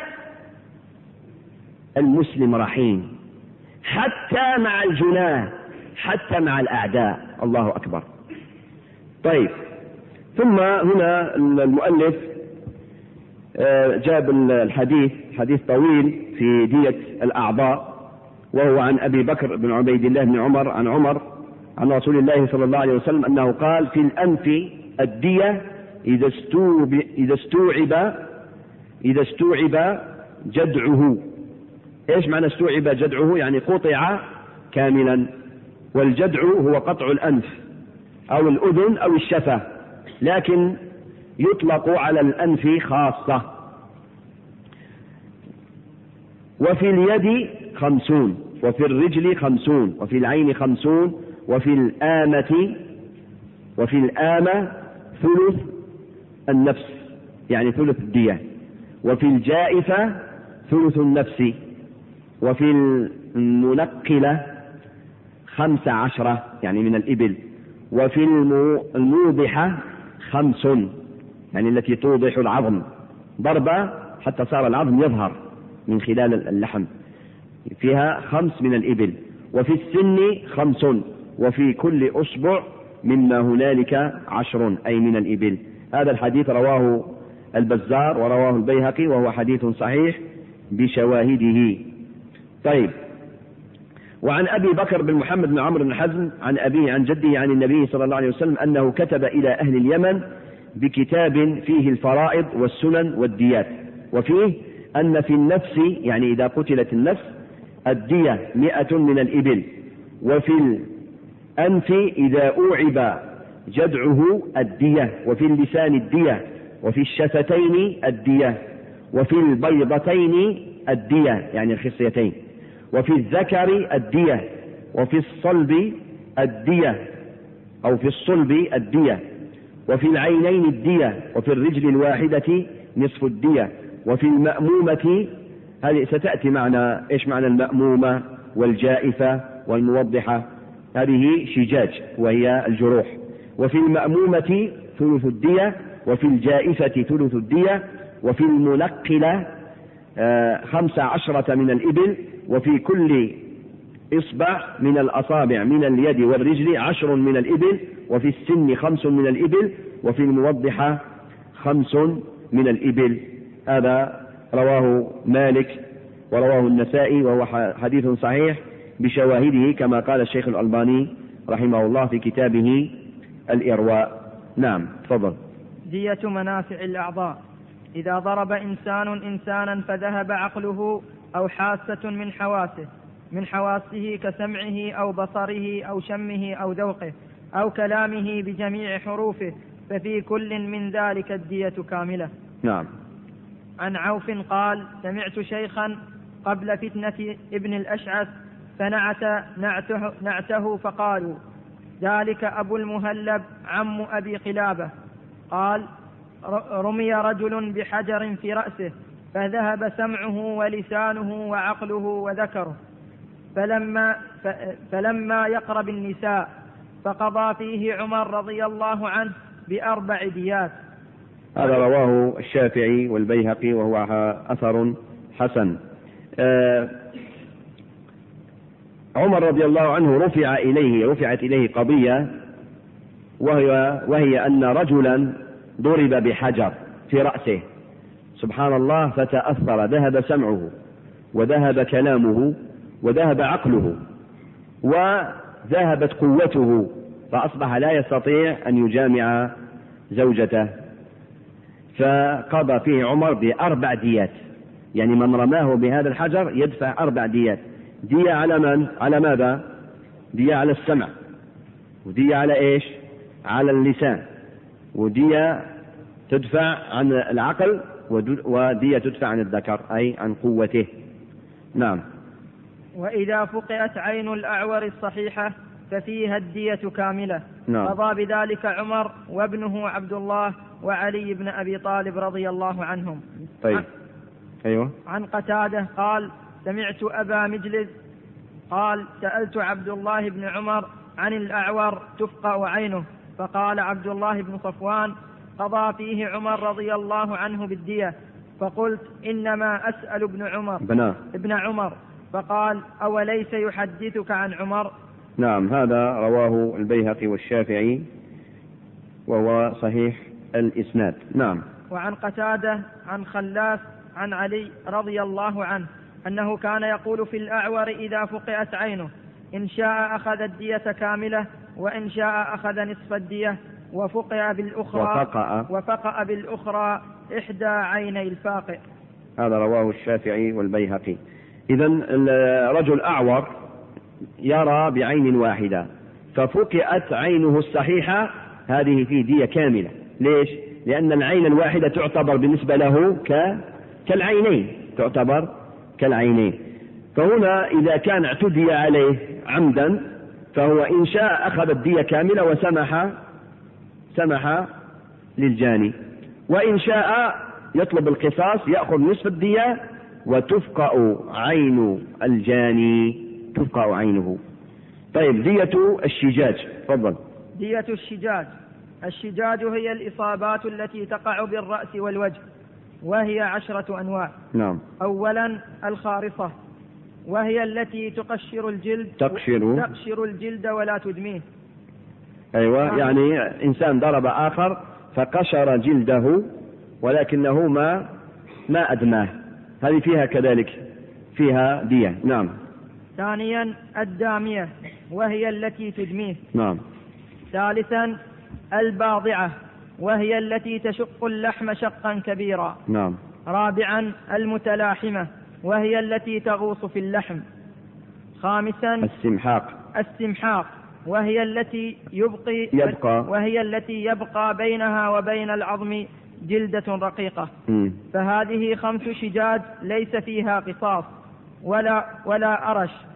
المسلم رحيم حتى مع الجناه، حتى مع الأعداء. الله أكبر. طيب، ثم هنا المؤلف جاب الحديث، حديث طويل في دية الأعضاء، وهو عن أبي بكر بن عبيد الله بن عمر عن عمر عن رسول الله صلى الله عليه وسلم أنه قال: في الأنف الدية إذا استوعب جدعه. إيش معنى استوعب جدعه؟ يعني قطع كاملا. والجدع هو قطع الأنف أو الأذن أو الشفة، لكن يطلق على الأنف خاصة. وفي اليد 50، وفي الرجل 50، وفي العين 50، وفي الآمة ثلث النفس، يعني ثلث الدية، وفي الجائفة ثلث النفس، وفي المنقلة 15 يعني من الإبل، وفي الموضحة 5 يعني التي توضح العظم ضربة حتى صار العظم يظهر من خلال اللحم، فيها 5 من الإبل، وفي السن 5، وفي كل أصبع مما هنالك 10 أي من الإبل. هذا الحديث رواه البزار ورواه البيهقي، وهو حديث صحيح بشواهده. طيب، وعن أبي بكر بن محمد بن عمرو بن حزم عن أبيه عن جده عن النبي صلى الله عليه وسلم أنه كتب إلى أهل اليمن بكتاب فيه الفرائض والسنن والديات، وفيه أن في النفس يعني إذا قتلت النفس الدية 100 من الإبل، وفي الأنف إذا أوعب جدعه الدية، وفي اللسان الدية، وفي الشفتين الدية، وفي البيضتين الدية يعني الخصيتين، وفي الذكر الدية، وفي الصلب الدية أو في الصلب الدية، وفي العينين الدية، وفي الرجل الواحدة نصف الدية، وفي المأمومة، هذه ستأتي معنا إيش معنى المأمومة والجائفة والموضحة، هذه شجاج وهي الجروح. وفي المأمومة ثلث الدية، وفي الجائفة ثلث الدية، وفي المنقلة 15 من الإبل، وفي كل إصبع من الأصابع من اليد والرجل 10 من الإبل، وفي السن 5 من الإبل، وفي الموضحة 5 من الإبل. هذا رواه مالك ورواه النسائي، وهو حديث صحيح بشواهده كما قال الشيخ الألباني رحمه الله في كتابه الإرواء. نعم، تفضل.
دية منافع الأعضاء: إذا ضرب إنسانا فذهب عقله أو حاسة من حواسه كسمعه أو بصره أو شمه أو ذوقه أو كلامه بجميع حروفه، ففي كل من ذلك الدية كاملة.
نعم.
عن عوف قال: سمعت شيخا قبل فتنة ابن الأشعث فنعته فقالوا: ذلك أبو المهلب عم أبي قلابة قال: رمي رجل بحجر في رأسه فذهب سمعه ولسانه وعقله وذكره فلما يقرب النساء فقضى فيه عمر رضي الله عنه ب4 ديات.
هذا رواه الشافعي والبيهقي وهو أثر حسن. عمر رضي الله عنه رفعت إليه قضية، وهي أن رجلا ضرب بحجر في رأسه، سبحان الله، فتأثر، ذهب سمعه وذهب كلامه وذهب عقله وذهبت قوته، فأصبح لا يستطيع أن يجامع زوجته، فقضى فيه عمر ب4 ديات. يعني من رماه بهذا الحجر يدفع 4 ديات. دية على من؟ على ماذا؟ دية على السمع، ودية على إيش؟ على اللسان، ودية تدفع عن العقل، ودية تدفع عن الذكر أي عن قوته. نعم.
وإذا فقئت عين الأعور الصحيحة ففيها الدية كاملة.
نعم.
قضى بذلك عمر وابنه عبد الله وعلي بن أبي طالب رضي الله عنهم.
طيب. أيوة.
عن قتادة قال: سمعت أبا مجلس قال: سألت عبد الله بن عمر عن الأعور تفقأ عينه، فقال عبد الله بن صفوان: قضى فيه عمر رضي الله عنه بالدية. فقلت: إنما أسأل ابن عمر. فقال: أوليس يحدثك عن عمر؟
نعم. هذا رواه البيهقي والشافعي وهو صحيح الإسناد. نعم.
وعن قتادة عن خلاف عن علي رضي الله عنه أنه كان يقول في الأعور إذا فقئت عينه: إن شاء أخذ الدية كاملة، وإن شاء أخذ نصف الدية، وفقأ بالأخرى 1 عيني الفاقئ.
هذا رواه الشافعي والبيهقي. إذن الرجل أعور يرى بعين واحدة ففقئت عينه الصحيحة، هذه فيه دية كاملة. ليش؟ لأن العين الواحدة تعتبر بالنسبة له كالعينين. فهنا إذا كان اعتدي عليه عمدا فهو إن شاء أخذ الدية كاملة وسمح للجاني، وإن شاء يطلب القصاص يأخذ نصف الدية وتفقأ عين الجاني، تفقأ عينه. طيب، دية الشجاج. تفضل.
دية الشجاج هي الإصابات التي تقع بالرأس والوجه، وهي 10 أنواع.
نعم.
أولا الخارصة، وهي التي تقشر الجلد، تقشر الجلد ولا تدميه.
أيوة. يعني إنسان ضرب آخر فقشر جلده ولكنه ما أدماه، هذه فيها كذلك فيها دية. نعم.
ثانيا الدامية، وهي التي تدميه.
نعم.
ثالثا الباضعة، وهي التي تشق اللحم شقا كبيرا.
نعم.
رابعا المتلاحمة، وهي التي تغوص في اللحم. خامسا السمحاق، وهي التي يبقى بينها وبين العظم جلدة رقيقة. فهذه 5 شجاج ليس فيها قصاص ولا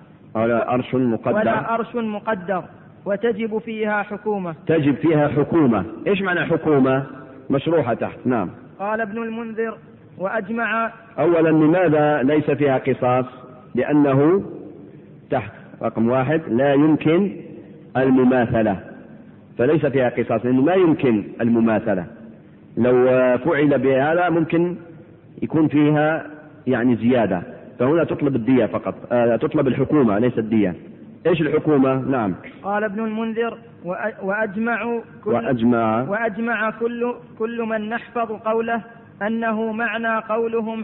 أرش مقدر، وتجب فيها حكومة.
إيش معنى حكومة؟ مشروحة تحت. نعم.
قال ابن المنذر: وأجمع.
أولا، لماذا ليس فيها قصاص؟ لأنه تحت رقم 1 لا يمكن المماثلة، فليس فيها قصاص لأنه ما يمكن المماثلة. لو فعل بهذا ممكن يكون فيها يعني زيادة، فهنا تطلب الدية فقط، تطلب الحكومة ليس الدية. إيش الحكومة؟ نعم.
قال ابن المنذر: وأجمع كل من نحفظ قوله أنه معنى قولهم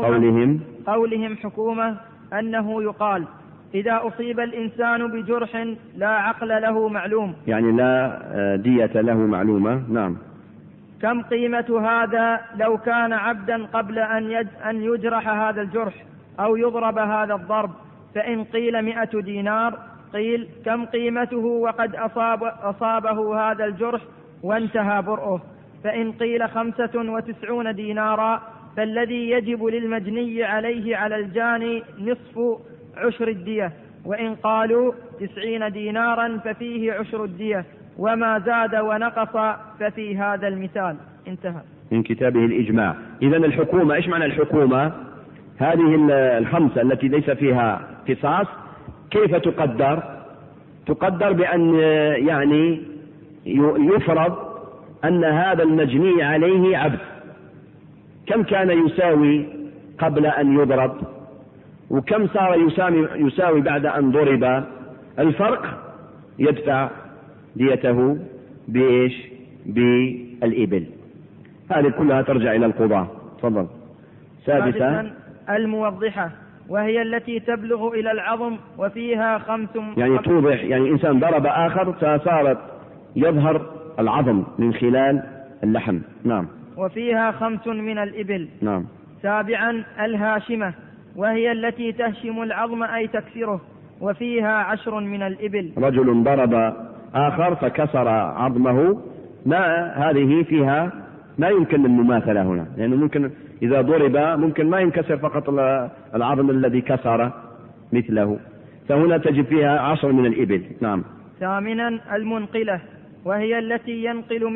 حكومة أنه يقال: إذا أصيب الإنسان بجرح لا عقل له معلوم، يعني
لا دية له معلومة. نعم.
كم قيمة هذا لو كان عبدا قبل أن يجرح هذا الجرح أو يضرب هذا الضرب؟ فإن قيل 100 دينار قيل: كم قيمته وقد أصابه هذا الجرح وانتهى برؤه؟ فإن قيل 95 دينارا فالذي يجب للمجني عليه على الجاني نصف عشر الدية، وإن قالوا 90 دينارا ففيه عشر الدية، وما زاد ونقص ففي هذا المثال. انتهى.
من كتابه الإجماع. إذن الحكومة، إيش معنى الحكومة؟ هذه الخمسة التي ليس فيها قصاص كيف تقدر؟ تقدر بأن يعني يفرض أن هذا المجني عليه عبد، كم كان يساوي قبل أن يضرب، وكم صار يساوي بعد أن ضرب، الفرق يدفع ديته بإيش؟ بالإبل. هذه كلها ترجع إلى القضاة. تفضل. سادسا
الموضحة، وهي التي تبلغ إلى العظم وفيها 5.
يعني توضح، يعني إنسان ضرب آخر فصارت يظهر العظم من خلال اللحم. نعم.
وفيها 5 من الإبل.
نعم.
سابعا الهاشمة، وهي التي تهشم العظم أي تكسره، وفيها 10 من الإبل.
رجل ضرب آخر فكسر عظمه، ما هذه فيها ما يمكن المماثلة هنا، لأنه ممكن إذا ضرب ممكن ما ينكسر فقط العظم الذي كسر مثله، فهنا تجد فيها 10 من الإبل. نعم.
ثامنا المنقلة، وهي التي ينقل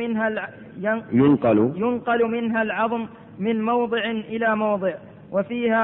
منها العظم من موضع إلى موضع، وفيها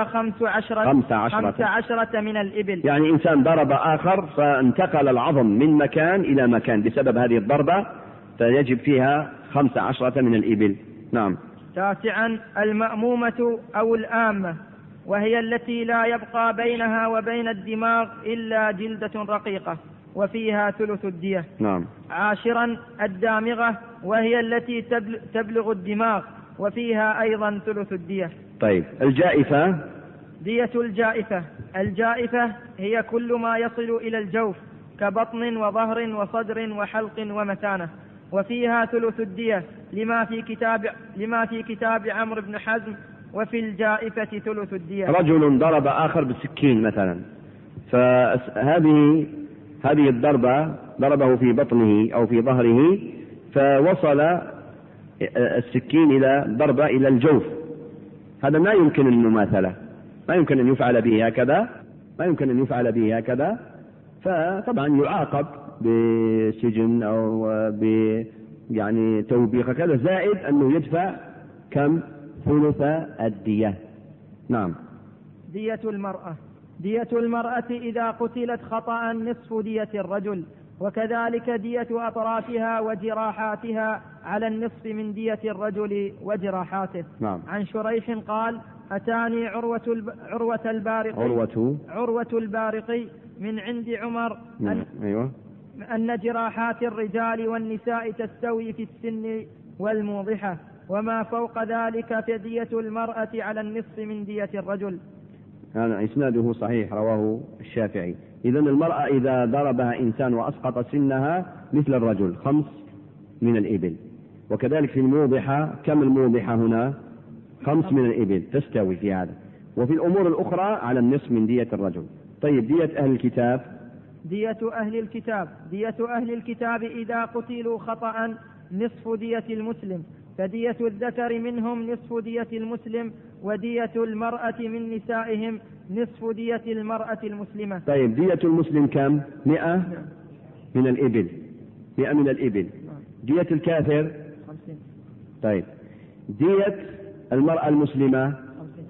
15 من الإبل.
يعني إنسان ضرب آخر فانتقل العظم من مكان إلى مكان بسبب هذه الضربة، فيجب فيها 15 من الإبل. نعم.
تاسعا المأمومة أو الآمة، وهي التي لا يبقى بينها وبين الدماغ إلا جلدة رقيقة، وفيها ثلث الدية.
نعم.
عاشرا الدامغة، وهي التي تبلغ الدماغ، وفيها أيضا ثلث الدية.
طيب. الجائفة.
دية الجائفة هي كل ما يصل إلى الجوف كبطن وظهر وصدر وحلق ومثانة، وفيها ثلث الدية لما في كتاب عمرو بن حزم، وفي الجائفة ثلث الدية.
رجل ضرب آخر بالسكين مثلا، فهذه الضربة ضربه في بطنه أو في ظهره، فوصل السكين إلى الجوف، هذا ما يمكن المماثلة، ما يمكن أن يفعل به هكذا، فطبعا يعاقب بسجن أو يعني توبيخ كذا، زائد أنه يدفع كم؟ ثلث الدية. نعم.
دية المرأة إذا قتلت خطأ نصف دية الرجل، وكذلك دية أطرافها وجراحاتها على النصف من دية الرجل وجراحاته.
نعم.
عن شريح قال: أتاني عروة البارقي من عند عمر أن جراحات الرجال والنساء تستوي في السن والموضحة، وما فوق ذلك فدية المرأة على النصف من دية الرجل.
هذا إسناده صحيح، رواه الشافعي. إذن المرأة إذا ضربها إنسان وأسقط سنها مثل الرجل 5 من الإبل، وكذلك في الموضحة. كم الموضحة هنا؟ 5 من الإبل تستوي في هذا، وفي الأمور الأخرى على النصف من دية الرجل. طيب. دية أهل الكتاب إذا قتلوا خطأ نصف دية المسلم، فدية الذكر منهم نصف دية المسلم، ودية المرأة من نسائهم نصف دية المرأة المسلمة. طيب. دية المسلم كم؟ 100 من الإبل. 100 من الإبل. دية الكافر
50.
طيب. دية المرأة المسلمة 50.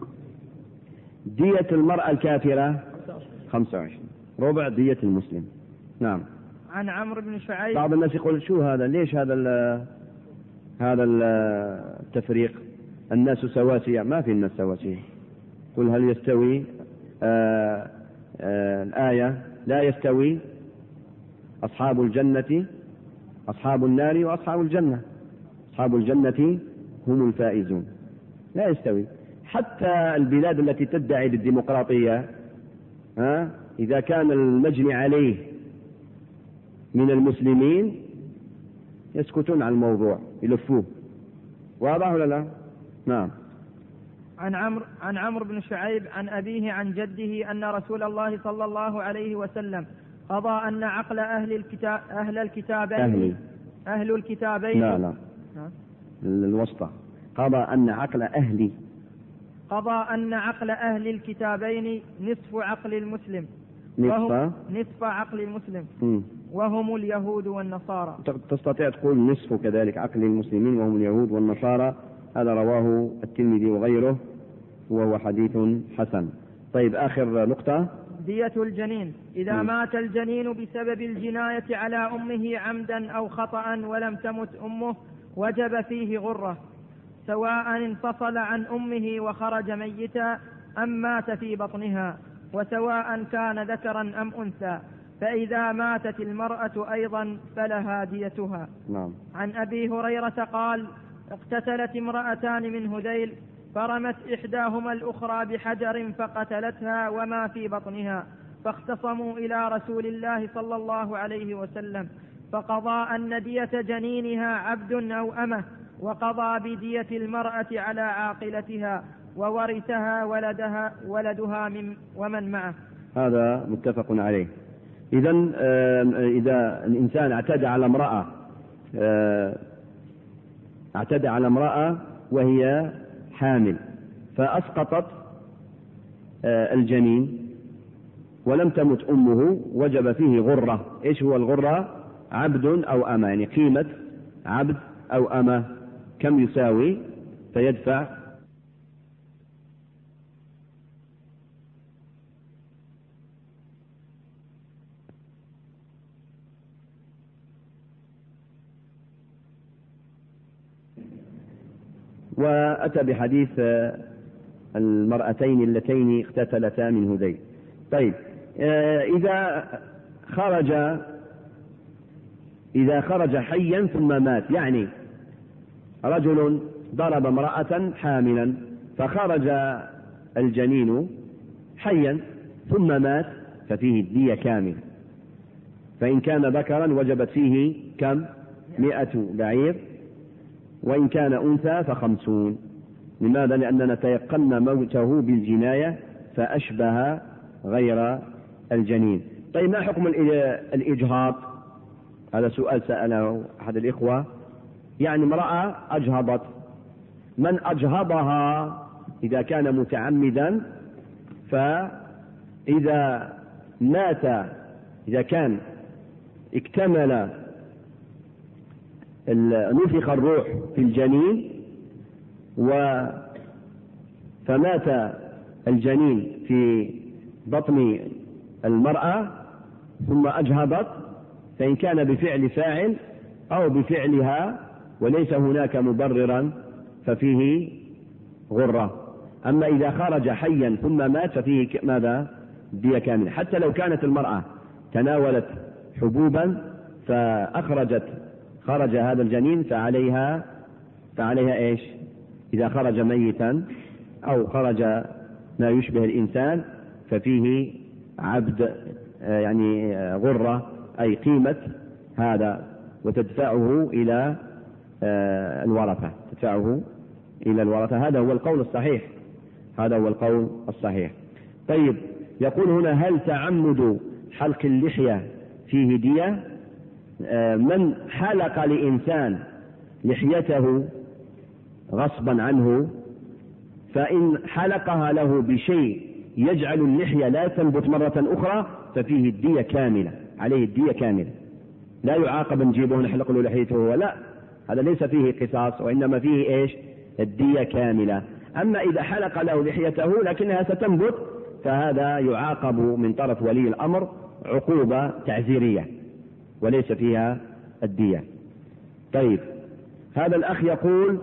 دية المرأة الكافرة 25. ربع دية المسلم. نعم.
عن عمرو بن شعيب.
بعض الناس يقول شو هذا؟ ليش هذا التفريق؟ الناس سواسية. ما في الناس سواسية. قل هل يستوي الآية لا يستوي أصحاب الجنة أصحاب النار وأصحاب الجنة، أصحاب الجنة هم الفائزون. لا يستوي. حتى البلاد التي تدعي بالديمقراطية إذا كان المجني عليه من المسلمين يسكتون عن الموضوع، يلفوه. واضح ولا لا؟ نعم.
عن عمرو بن شعيب عن أبيه عن جده أن رسول الله صلى الله عليه وسلم قضى أن عقل أهل الكتابين
لا الوسطى. قضى أن عقل أهل الكتابين نصف عقل المسلم،
نصف عقل المسلم وهم اليهود والنصارى.
تستطيع تقول نصف كذلك عقل المسلمين وهم اليهود والنصارى. هذا رواه الترمذي وغيره وهو حديث حسن. طيب آخر نقطة،
دية الجنين. إذا مات الجنين بسبب الجناية على أمه عمدا أو خطأ ولم تمت أمه وجب فيه غرة، سواء انفصل عن أمه وخرج ميتا أم مات في بطنها، وسواء كان ذكرا أم أنثى، فإذا ماتت المرأة أيضا فلها ديتها.
نعم.
عن أبي هريرة قال: اقتتلت امرأتان من هذيل فرمت إحداهما الأخرى بحجر فقتلتها وما في بطنها، فاختصموا إلى رسول الله صلى الله عليه وسلم، فقضى أن دية جنينها عبد أو أمه، وقضى بدية المرأة على عاقلتها، وورثها ولدها ومن معه.
هذا متفق عليه. إذن إذا الإنسان اعتدى على امرأة وهي حامل فأسقطت الجنين ولم تمت أمه، وجب فيه غرة. إيش هو الغرة؟ عبد أو أمة، يعني قيمة عبد أو أمة كم يساوي، فيدفع وأتى بحديث المرأتين اللتين اقتتلتا من هذيل. طيب إذا خرج حيا ثم مات، يعني رجل ضرب امرأة حاملا فخرج الجنين حيا ثم مات، ففيه الدية كاملة. فإن كان ذكرا وجبت فيه كم؟ 100 بعير، وإن كان أنثى ف50. لماذا؟ لأننا تيقنا موته بالجناية فأشبه غير الجنين. طيب ما حكم الإجهاض؟ هذا سؤال سأله أحد الإخوة. يعني امرأة أجهضت، من أجهضها إذا كان متعمدا، فإذا مات، إذا كان اكتمل نفخ الروح في الجنين فمات الجنين في بطن المرأة ثم أجهضت، فإن كان بفعل فاعل أو بفعلها وليس هناك مبررا ففيه غرة. أما إذا خرج حيا ثم مات ففيه ماذا؟ دية كاملة. حتى لو كانت المرأة تناولت حبوبا خرج هذا الجنين فعليها إيش؟ إذا خرج ميتا أو خرج ما يشبه الإنسان ففيه عبد، يعني غرة، أي قيمة هذا، وتدفعه إلى الورثة، هذا هو القول الصحيح. طيب يقول هنا: هل تعمد حلق اللحية فيه دية؟ من حلق لإنسان لحيته غصبا عنه، فإن حلقها له بشيء يجعل اللحية لا تنبت مرة أخرى ففيه الدية كاملة، عليه الدية كاملة، لا يعاقب نجيبه نحلق له لحيته ولا، هذا ليس فيه قصاص، وإنما فيه إيش؟ الدية كاملة. أما إذا حلق له لحيته لكنها ستنبت فهذا يعاقب من طرف ولي الأمر عقوبة تعزيرية وليس فيها الدية. طيب هذا الأخ يقول: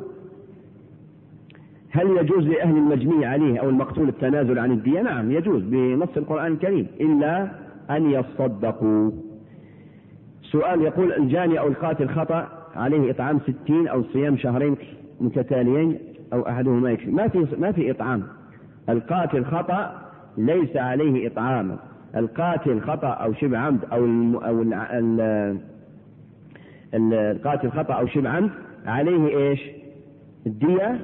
هل يجوز لأهل المجني عليه أو المقتول التنازل عن الدية؟ نعم يجوز بنص القرآن الكريم، إلا أن يصدقوا. سؤال يقول: الجاني أو القاتل خطأ عليه إطعام 60 أو صيام شهرين متتاليين أو أحدهما يكفي؟ ما في إطعام. القاتل خطأ ليس عليه إطعام. القاتل خطأ أو شبه عمد القاتل خطأ أو شبه عمد عليه إيش؟ الدية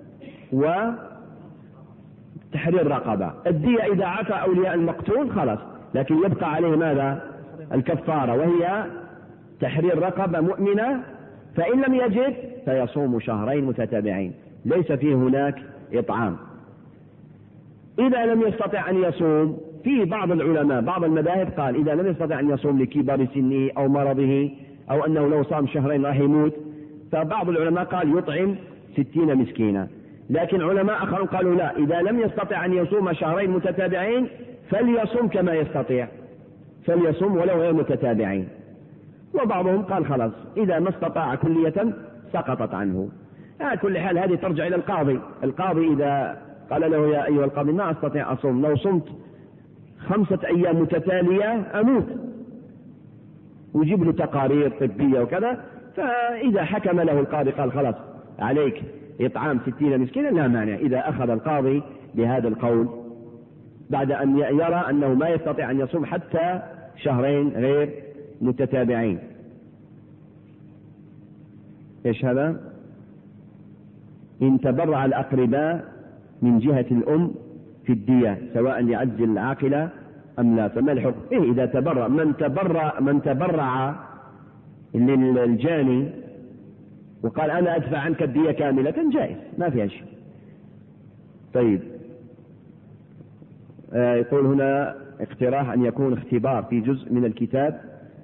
وتحرير رقبة. الدية إذا عفى أولياء المقتول خلاص، لكن يبقى عليه ماذا؟ الكفارة، وهي تحرير رقبة مؤمنة، فإن لم يجد فيصوم شهرين متتابعين، ليس فيه هناك إطعام. إذا لم يستطع أن يصوم في بعض العلماء بعض المذاهب قال إذا لم يستطع أن يصوم لكبر سنه أو مرضه أو أنه لو صام شهرين راح يموت، فبعض العلماء قال يطعم 60 مسكينا. لكن علماء آخرون قالوا لا، إذا لم يستطع أن يصوم شهرين متتابعين فليصوم كما يستطيع، فليصوم ولو غير متتابعين. وبعضهم قال خلاص إذا ما استطاع كلية سقطت عنه. على كل حال هذه ترجع إلى القاضي. القاضي إذا قال له يا أيها القاضي ما أستطيع أصوم، لو صمت 5 أيام متتالية أموت، ويجيب له تقارير طبية وكذا، فإذا حكم له القاضي قال خلاص عليك إطعام 60 مسكينا لا مانع، إذا أخذ القاضي بهذا القول بعد أن يرى أنه ما يستطيع أن يصوم حتى شهرين غير متتابعين. إيش هذا؟ إن تبرع الأقرباء من جهة الأم في الدية سواء لعجز العاقلة أم لا، فما الحكم؟ إذا تبرع من تبرع للجاني وقال أنا أدفع عنك الدية كاملة جائز ما فيها شيء. طيب يقول هنا اقتراح أن يكون اختبار في جزء من الكتاب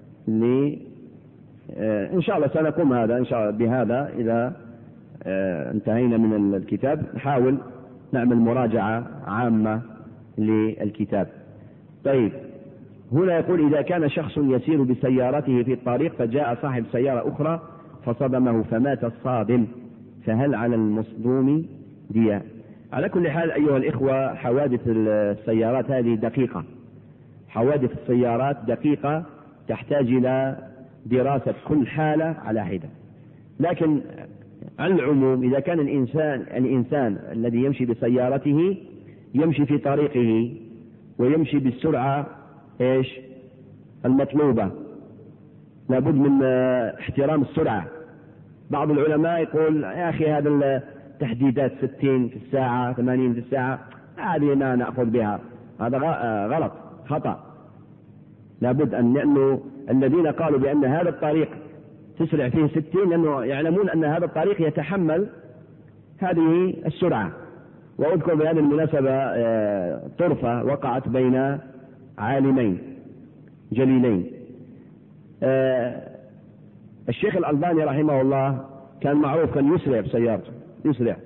إن شاء الله سنقوم هذا إن شاء الله بهذا إذا انتهينا من الكتاب نحاول نعمل مراجعة عامة للكتاب. طيب هنا يقول إذا كان شخص يسير بسيارته في الطريق فجاء صاحب سيارة أخرى فصدمه فمات الصادم، فهل على المصدوم دية؟ على كل حال أيها الإخوة حوادث السيارات هذه دقيقة، حوادث السيارات دقيقة تحتاج إلى دراسة كل حالة على حدة. لكن على العموم إذا كان الإنسان الذي يمشي بسيارته يمشي في طريقه ويمشي بالسرعة المطلوبة، لابد من احترام السرعة. بعض العلماء يقول يا أخي هذا التحديدات 60 في الساعة 80 في الساعة هذه ما نأخذ بها، هذا غلط خطأ. لابد لأنه الذين قالوا بأن هذا الطريق تسرع فيه 60 لأنه يعلمون أن هذا الطريق يتحمل هذه السرعة. وأذكر بهذه المناسبة طرفة وقعت بين عالمين جليلين. الشيخ الألباني رحمه الله كان معروف كان يسرع بسيارته يسرع،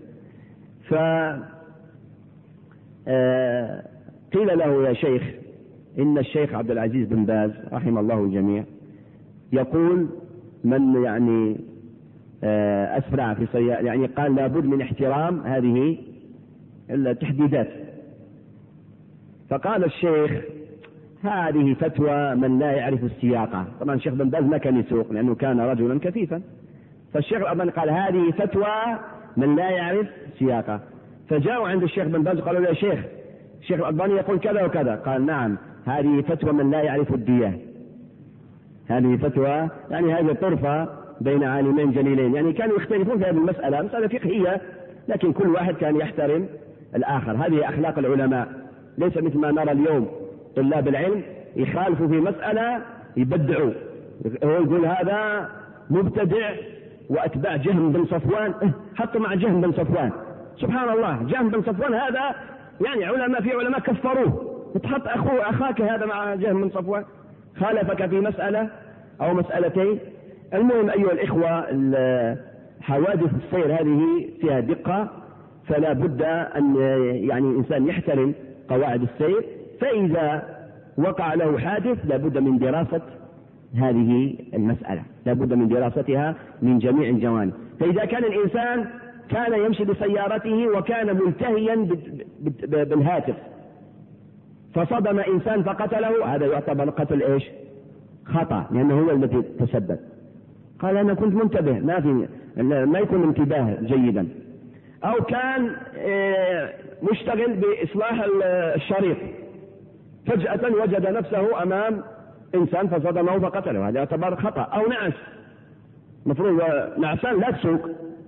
قيل له يا شيخ إن الشيخ عبد العزيز بن باز رحمه الله الجميع يقول من أسرع في سيارة قال لابد من احترام هذه التحديدات. فقال الشيخ هذه فتوى من لا يعرف السياقة. طبعا الشيخ بن باز ما كان يسوق لأنه كان رجلا كثيفا، فالشيخ الألباني قال هذه فتوى من لا يعرف السياقة. فجاءوا عند الشيخ بن باز وقالوا يا شيخ الشيخ الألباني يقول كذا وكذا. قال نعم هذه فتوى من لا يعرف الدية، هذه فتوى هذه طرفة بين عالمين جليلين كانوا يختلفون في هذه المسألة، مسألة فقهية لكن كل واحد كان يحترم الآخر. هذه أخلاق العلماء، ليس مثل ما نرى اليوم طلاب العلم يخالفوا في مسألة يبدعوا، هو يقول هذا مبتدع وأتباع جهم بن صفوان حطوا مع جهم بن صفوان. سبحان الله جهم بن صفوان هذا في علماء كفروه، تحط أخاك هذا مع جهم بن صفوان خالفك في مسألة أو مسألتين. المهم أيها الإخوة حوادث السير هذه فيها دقة، فلا بد أن الإنسان يحترم قواعد السير، فإذا وقع له حادث لا بد من دراسة هذه المسألة، لا بد من دراستها من جميع الجوانب. فإذا كان الإنسان كان يمشي بسيارته وكان ملتهيا بالهاتف فصدم إنسان فقتله، هذا يعتبر قتل خطأ لأنه هو الذي تسبب. قال أنا كنت منتبه، ما يكون انتباه جيدا. أو كان مشتغل بإصلاح الشريط فجأة وجد نفسه أمام إنسان فصدمه فقتله، هذا يعتبر خطأ. أو نعس، مفروض نعسان لا تسوق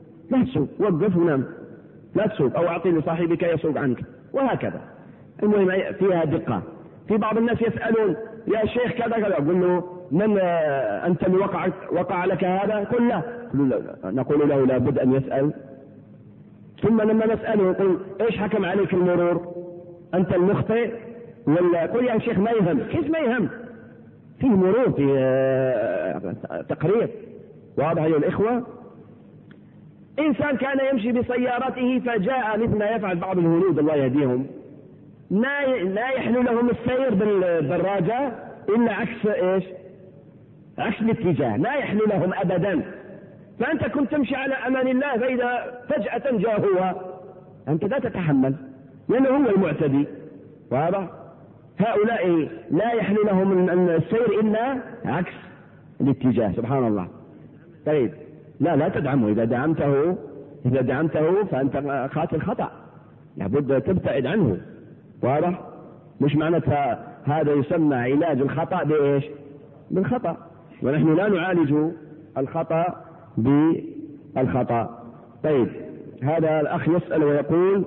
وقف ونام، لا تسوق، أو أعطي لصاحبك يسوق عنك، وهكذا. المهم فيها دقة. في بعض الناس يسألون يا شيخ كذا كذا، أقول له من أنت اللي وقع لك هذا؟ قل لا. نقول له لابد أن يسأل. ثم لما نسأله يقول إيش حكم عليك المرور؟ أنت المخطئ ولا قل يا شيخ ما يهم. كيف ما يهم؟ فيه مرور، في تقرير واضح أيها الإخوة. إنسان كان يمشي بسيارته فجاء مثل ما يفعل بعض الهنود الله يهديهم، لا يحلو لهم السير بالدراجة إلا عكس إيش؟ عكس الاتجاه، لا يحلو لهم أبدا. فأنت كنت تمشي على أمان الله، فإذا فجأة جاء هو أنت لا تتحمل لأنه هو المعتدي. واضح؟ هؤلاء لا يحلو لهم السير إلا عكس الاتجاه. سبحان الله. طيب لا تدعمه. إذا دعمته فأنت قاتل خطأ، لابد تبتعد عنه. واضح؟ مش معناتها هذا يسمى علاج الخطأ بإيش؟ بالخطأ، ونحن لا نعالج الخطأ بالخطأ. طيب هذا الأخ يسأل ويقول: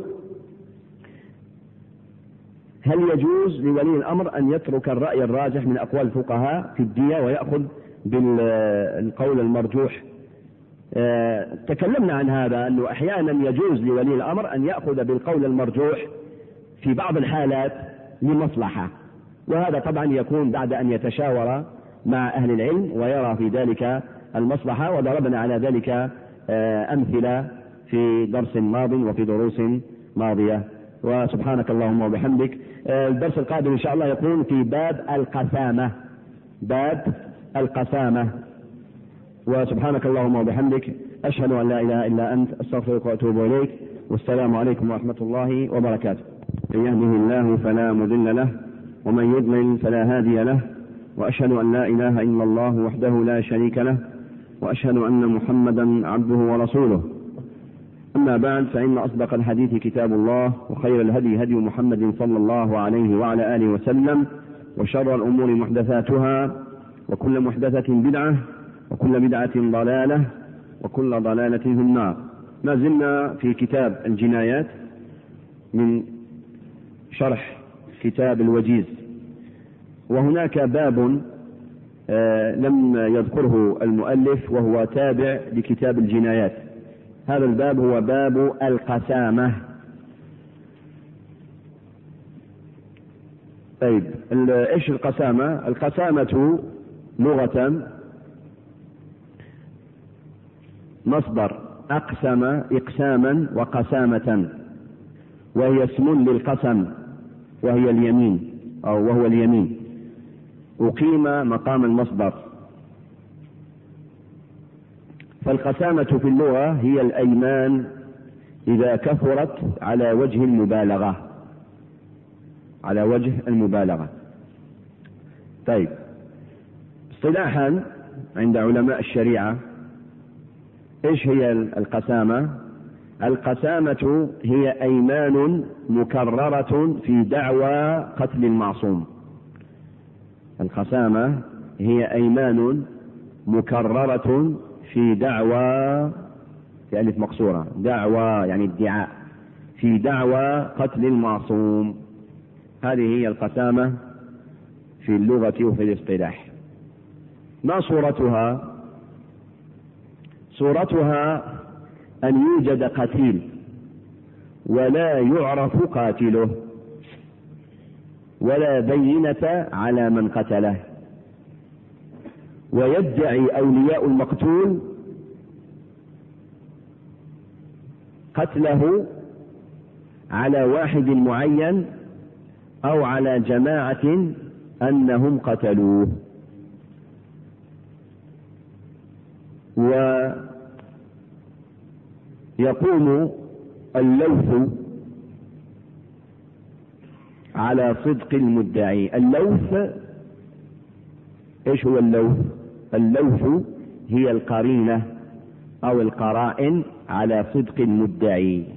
هل يجوز لولي الأمر أن يترك الرأي الراجح من أقوال الفقهاء في الدية ويأخذ بالقول المرجوح؟ تكلمنا عن هذا، أنه أحيانا يجوز لولي الأمر أن يأخذ بالقول المرجوح في بعض الحالات لمصلحة، وهذا طبعا يكون بعد أن يتشاور مع أهل العلم ويرى في ذلك المصلحة، وضربنا على ذلك أمثلة في درس ماض وفي دروس ماضية. وسبحانك اللهم وبحمدك. الدرس القادم إن شاء الله يكون في باب القسامة. وسبحانك اللهم وبحمدك، أشهد أن لا إله إلا أنت، أستغفرك وأتوب إليك، والسلام عليكم ورحمة الله وبركاته. من يهده الله فلا مضل له، ومن يضلل فلا هادي له، وأشهد أن لا إله إلا الله وحده لا شريك له، وأشهد أن محمدا عبده ورسوله. أما بعد، فإن أصدق الحديث كتاب الله، وخير الهدي هدي محمد صلى الله عليه وعلى آله وسلم، وشر الأمور محدثاتها، وكل محدثة بدعة، وكل بدعة ضلالة، وكل ضلالة في النار. ما زلنا في كتاب الجنايات من شرح كتاب الوجيز، وهناك باب لم يذكره المؤلف وهو تابع لكتاب الجنايات. هذا الباب هو باب القسامة. طيب ايش القسامة؟ القسامة لغة مصدر أقسم إقساما وقسامة، وهي اسم للقسم، وهي اليمين أو وهو اليمين، أقيم مقام المصدر. فالقسامة في اللغة هي الأيمان إذا كثرت على وجه المبالغة. طيب اصطلاحا عند علماء الشريعة ايش هي القسامة؟ القسامة هي أيمان مكررة في دعوى قتل المعصوم. القسامة هي أيمان مكررة في دعوى، في ألف مقصورة، دعوى يعني ادعاء، في دعوى قتل المعصوم. هذه هي القسامة في اللغة وفي الاصطلاح. ما صورتها؟ صورتها أن يوجد قتيل ولا يعرف قاتله، ولا بينة على من قتله، ويدعي أولياء المقتول قتله على واحد معين أو على جماعة أنهم قتلوه. ويقوم اللوث على صدق المدعي. اللوث ايش هو اللوث؟ اللوث هي القرينة أو القرائن على صدق المدعي،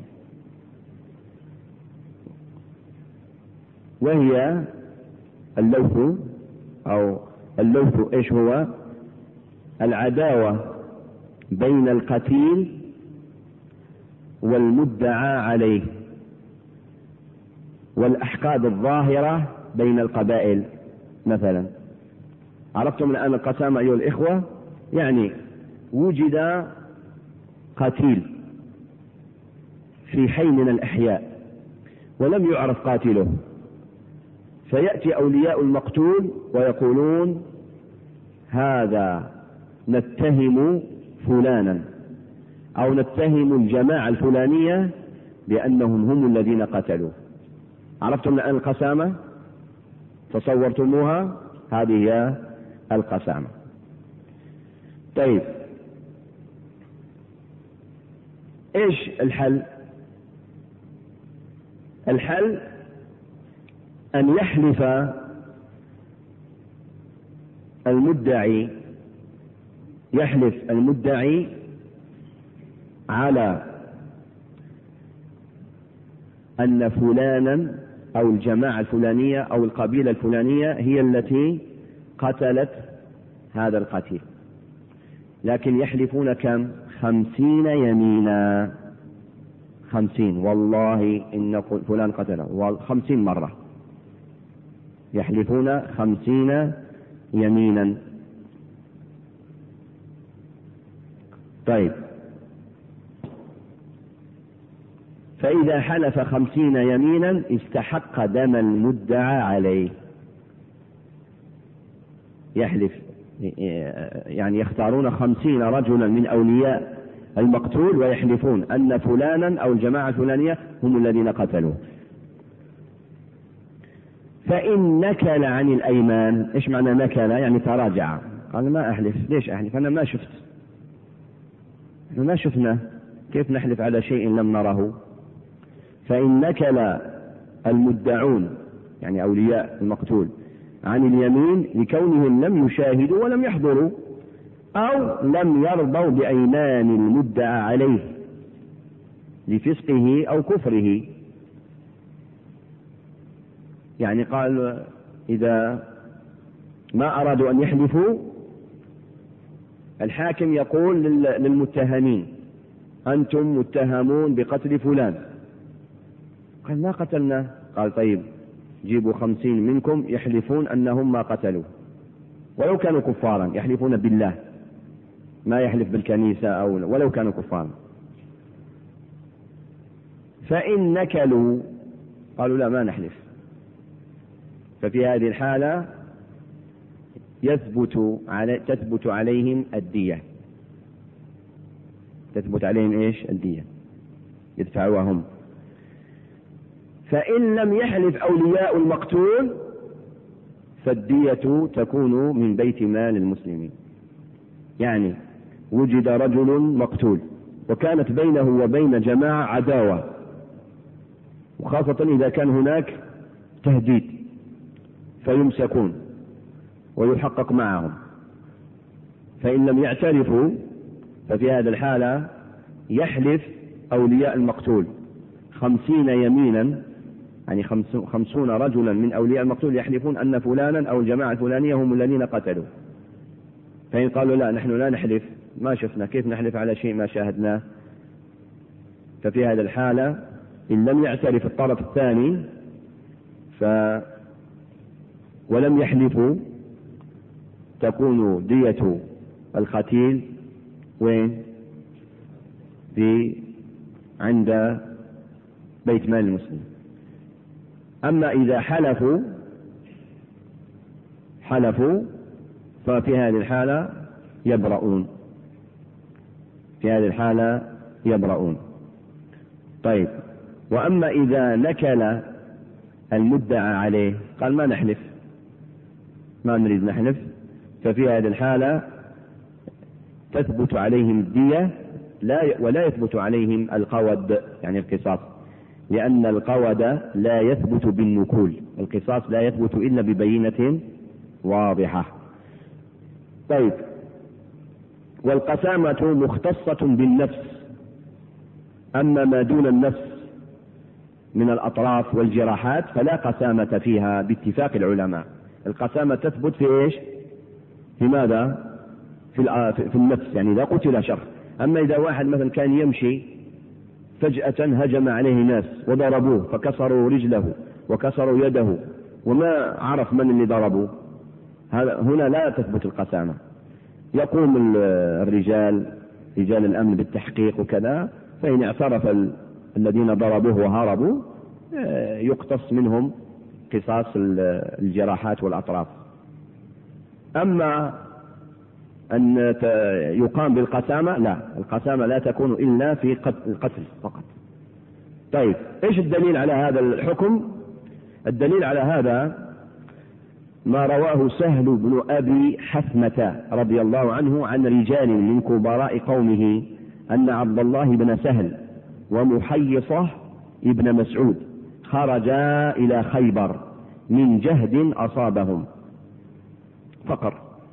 وهي اللوث أو اللوث ايش هو؟ العداوة بين القتيل والمدعى عليه، والأحقاد الظاهرة بين القبائل. مثلا عرفتم الآن القسامة أيها الإخوة؟ يعني وجد قتيل في حي من الأحياء ولم يعرف قاتله، فيأتي أولياء المقتول ويقولون هذا نتهم فلانا أو نتهم الجماعة الفلانية بأنهم هم الذين قتلوا. عرفتم الآن القسامة؟ تصورتموها؟ هذه هي القسامة. طيب، إيش الحل؟ الحل أن يحلف المدعي على أن فلانا أو الجماعة الفلانية أو القبيلة الفلانية هي التي قتلت هذا القتيل، لكن يحلفون كم؟ 50 يمينا. 50 والله إن فلان قتله 50 مرة، يحلفون 50 يمينا. طيب، فإذا حلف 50 يمينا استحق دم المدعى عليه. يحلف يعني يختارون 50 رجلا من أولياء المقتول ويحلفون أن فلانا أو الجماعة الفلانية هم الذين قتلوه. فإن نكل عن الأيمان، إيش معنى نكل؟ يعني تراجع، قال ما أحلف. ليش أحلف؟ أنا ما شفت، ما شفنا، كيف نحلف على شيء لم نره؟ فإن نكل المدعون يعني أولياء المقتول عن اليمين لكونهم لم يشاهدوا ولم يحضروا أو لم يرضوا بأيمان المدعى عليه لفسقه أو كفره. يعني قال إذا ما أرادوا أن يحلفوا، الحاكم يقول للمتهمين أنتم متهمون بقتل فلان، قال ما قتلنا، قال طيب جيبوا 50 منكم يحلفون أنهم ما قتلوا، ولو كانوا كفارا، يحلفون بالله، ما يحلف بالكنيسة أو ولو كانوا كفارا. فإن نكلوا قالوا لا ما نحلف، ففي هذه الحالة تثبت عليهم الدية. تثبت عليهم إيش؟ الدية يدفعوها هم. فإن لم يحلف أولياء المقتول فالدية تكون من بيت مال المسلمين. يعني وجد رجل مقتول وكانت بينه وبين جماعة عداوة، وخاصة إذا كان هناك تهديد، فيمسكون ويحقق معهم. فإن لم يعترفوا ففي هذه الحالة يحلف أولياء المقتول 50 يمينا، يعني 50 رجلا من أولياء المقتول يحلفون أن فلانا أو الجماعة الفلانية هم الذين قتلوا. فإن قالوا لا نحن لا نحلف، ما شفنا، كيف نحلف على شيء ما شاهدناه؟ ففي هذه الحالة إن لم يعترف الطرف الثاني ولم يحلفوا تكون دية القتيل وين؟ عند بيت مال المسلم. أما إذا حلفوا ففي هذه الحالة يبرؤون. في هذه الحالة يبرؤون. طيب، وأما إذا نكل المدعى عليه قال ما نحلف، ما نريد نحلف، ففي هذه الحالة تثبت عليهم الدية ولا يثبت عليهم القود يعني القصاص، لأن القود لا يثبت بالنكول، القصاص لا يثبت إلا ببينة واضحة. طيب، والقسامة مختصة بالنفس، أما ما دون النفس من الأطراف والجراحات فلا قسامة فيها باتفاق العلماء. القسامة تثبت في إيش؟ في ماذا؟ في النفس، يعني إذا قتل شخص. أما إذا واحد مثلا كان يمشي فجأة هجم عليه ناس وضربوه فكسروا رجله وكسروا يده وما عرف من اللي ضربوه، هنا لا تثبت القسامة. يقوم رجال الأمن بالتحقيق وكذا، فإن اعترف الذين ضربوه وهربوا يقتص منهم قصاص الجراحات والأطراف. أما أن يقام بالقسامة لا، القسامة لا تكون إلا في القتل فقط. طيب إيش الدليل على هذا الحكم؟ الدليل على هذا ما رواه سهل بن أبي حثمة رضي الله عنه عن رجال من كبراء قومه أن عبد الله بن سهل ومحيصة ابن مسعود خرجا إلى خيبر من جهد أصابهم فقر،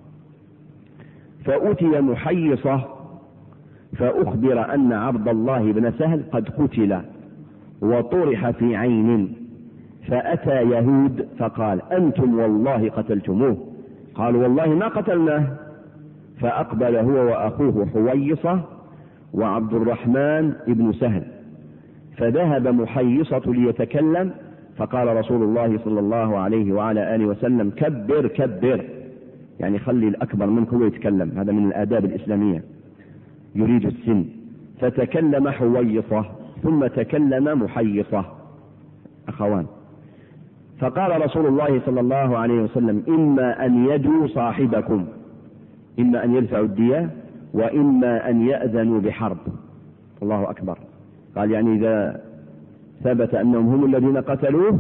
فأتي محيصة فأخبر أن عبد الله بن سهل قد قتل وطرح في عين، فأتى يهود فقال أنتم والله قتلتموه، قالوا والله ما قتلناه، فأقبل هو وأخوه حويصة وعبد الرحمن ابن سهل، فذهب محيصة ليتكلم، فقال رسول الله صلى الله عليه وعلى آله وسلم كبر كبر، يعني خلي الأكبر منك هو يتكلم، هذا من الآداب الإسلامية يريد السن. فتكلم حويصة ثم تكلم محيصة أخوان، فقال رسول الله صلى الله عليه وسلم إما أن يدوا صاحبكم، إما أن يدفعوا الدية وإما أن يأذنوا بحرب. الله أكبر. قال يعني إذا ثبت أنهم هم الذين قتلوه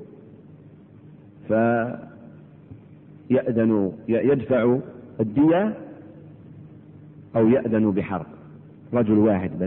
فيأذنوا يدفعوا الدية أو يأذنوا بحرب، رجل واحد بس.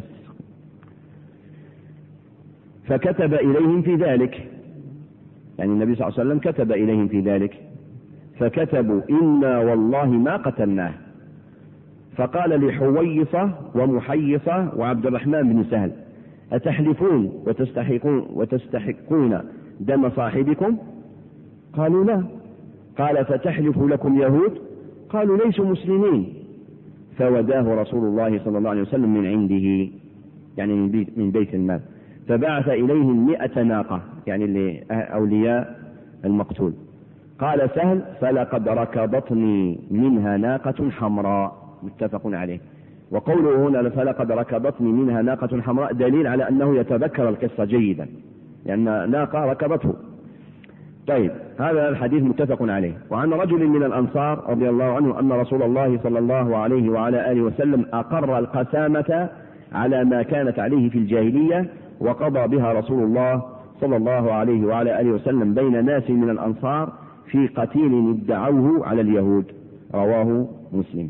فكتب إليهم في ذلك، يعني النبي صلى الله عليه وسلم كتب إليهم في ذلك، فكتبوا إنا والله ما قتلناه. فقال لحويصة ومحيصة وعبد الرحمن بن سهل أتحلفون وتستحقون دم صاحبكم؟ قالوا لا. قال فتحلف لكم يهود؟ قالوا ليسوا مسلمين. فوداه رسول الله صلى الله عليه وسلم من عنده، يعني من بيت المال، فبعث إليهم 100 ناقة، يعني لأولياء المقتول. قال سهل فلقد ركضتني منها ناقة حمراء، متفق عليه. وقوله هنا فلقد ركضتني منها ناقة حمراء دليل على أنه يتذكر القصة جيدا، لأن ناقة ركضته. طيب هذا الحديث متفق عليه. وعن رجل من الأنصار رضي الله عنه أن رسول الله صلى الله عليه وعلى آله وسلم أقر القسامة على ما كانت عليه في الجاهلية، وقضى بها رسول الله صلى الله عليه وعلى آله وسلم بين ناس من الأنصار في قتيل ادعوه على اليهود، رواه مسلم.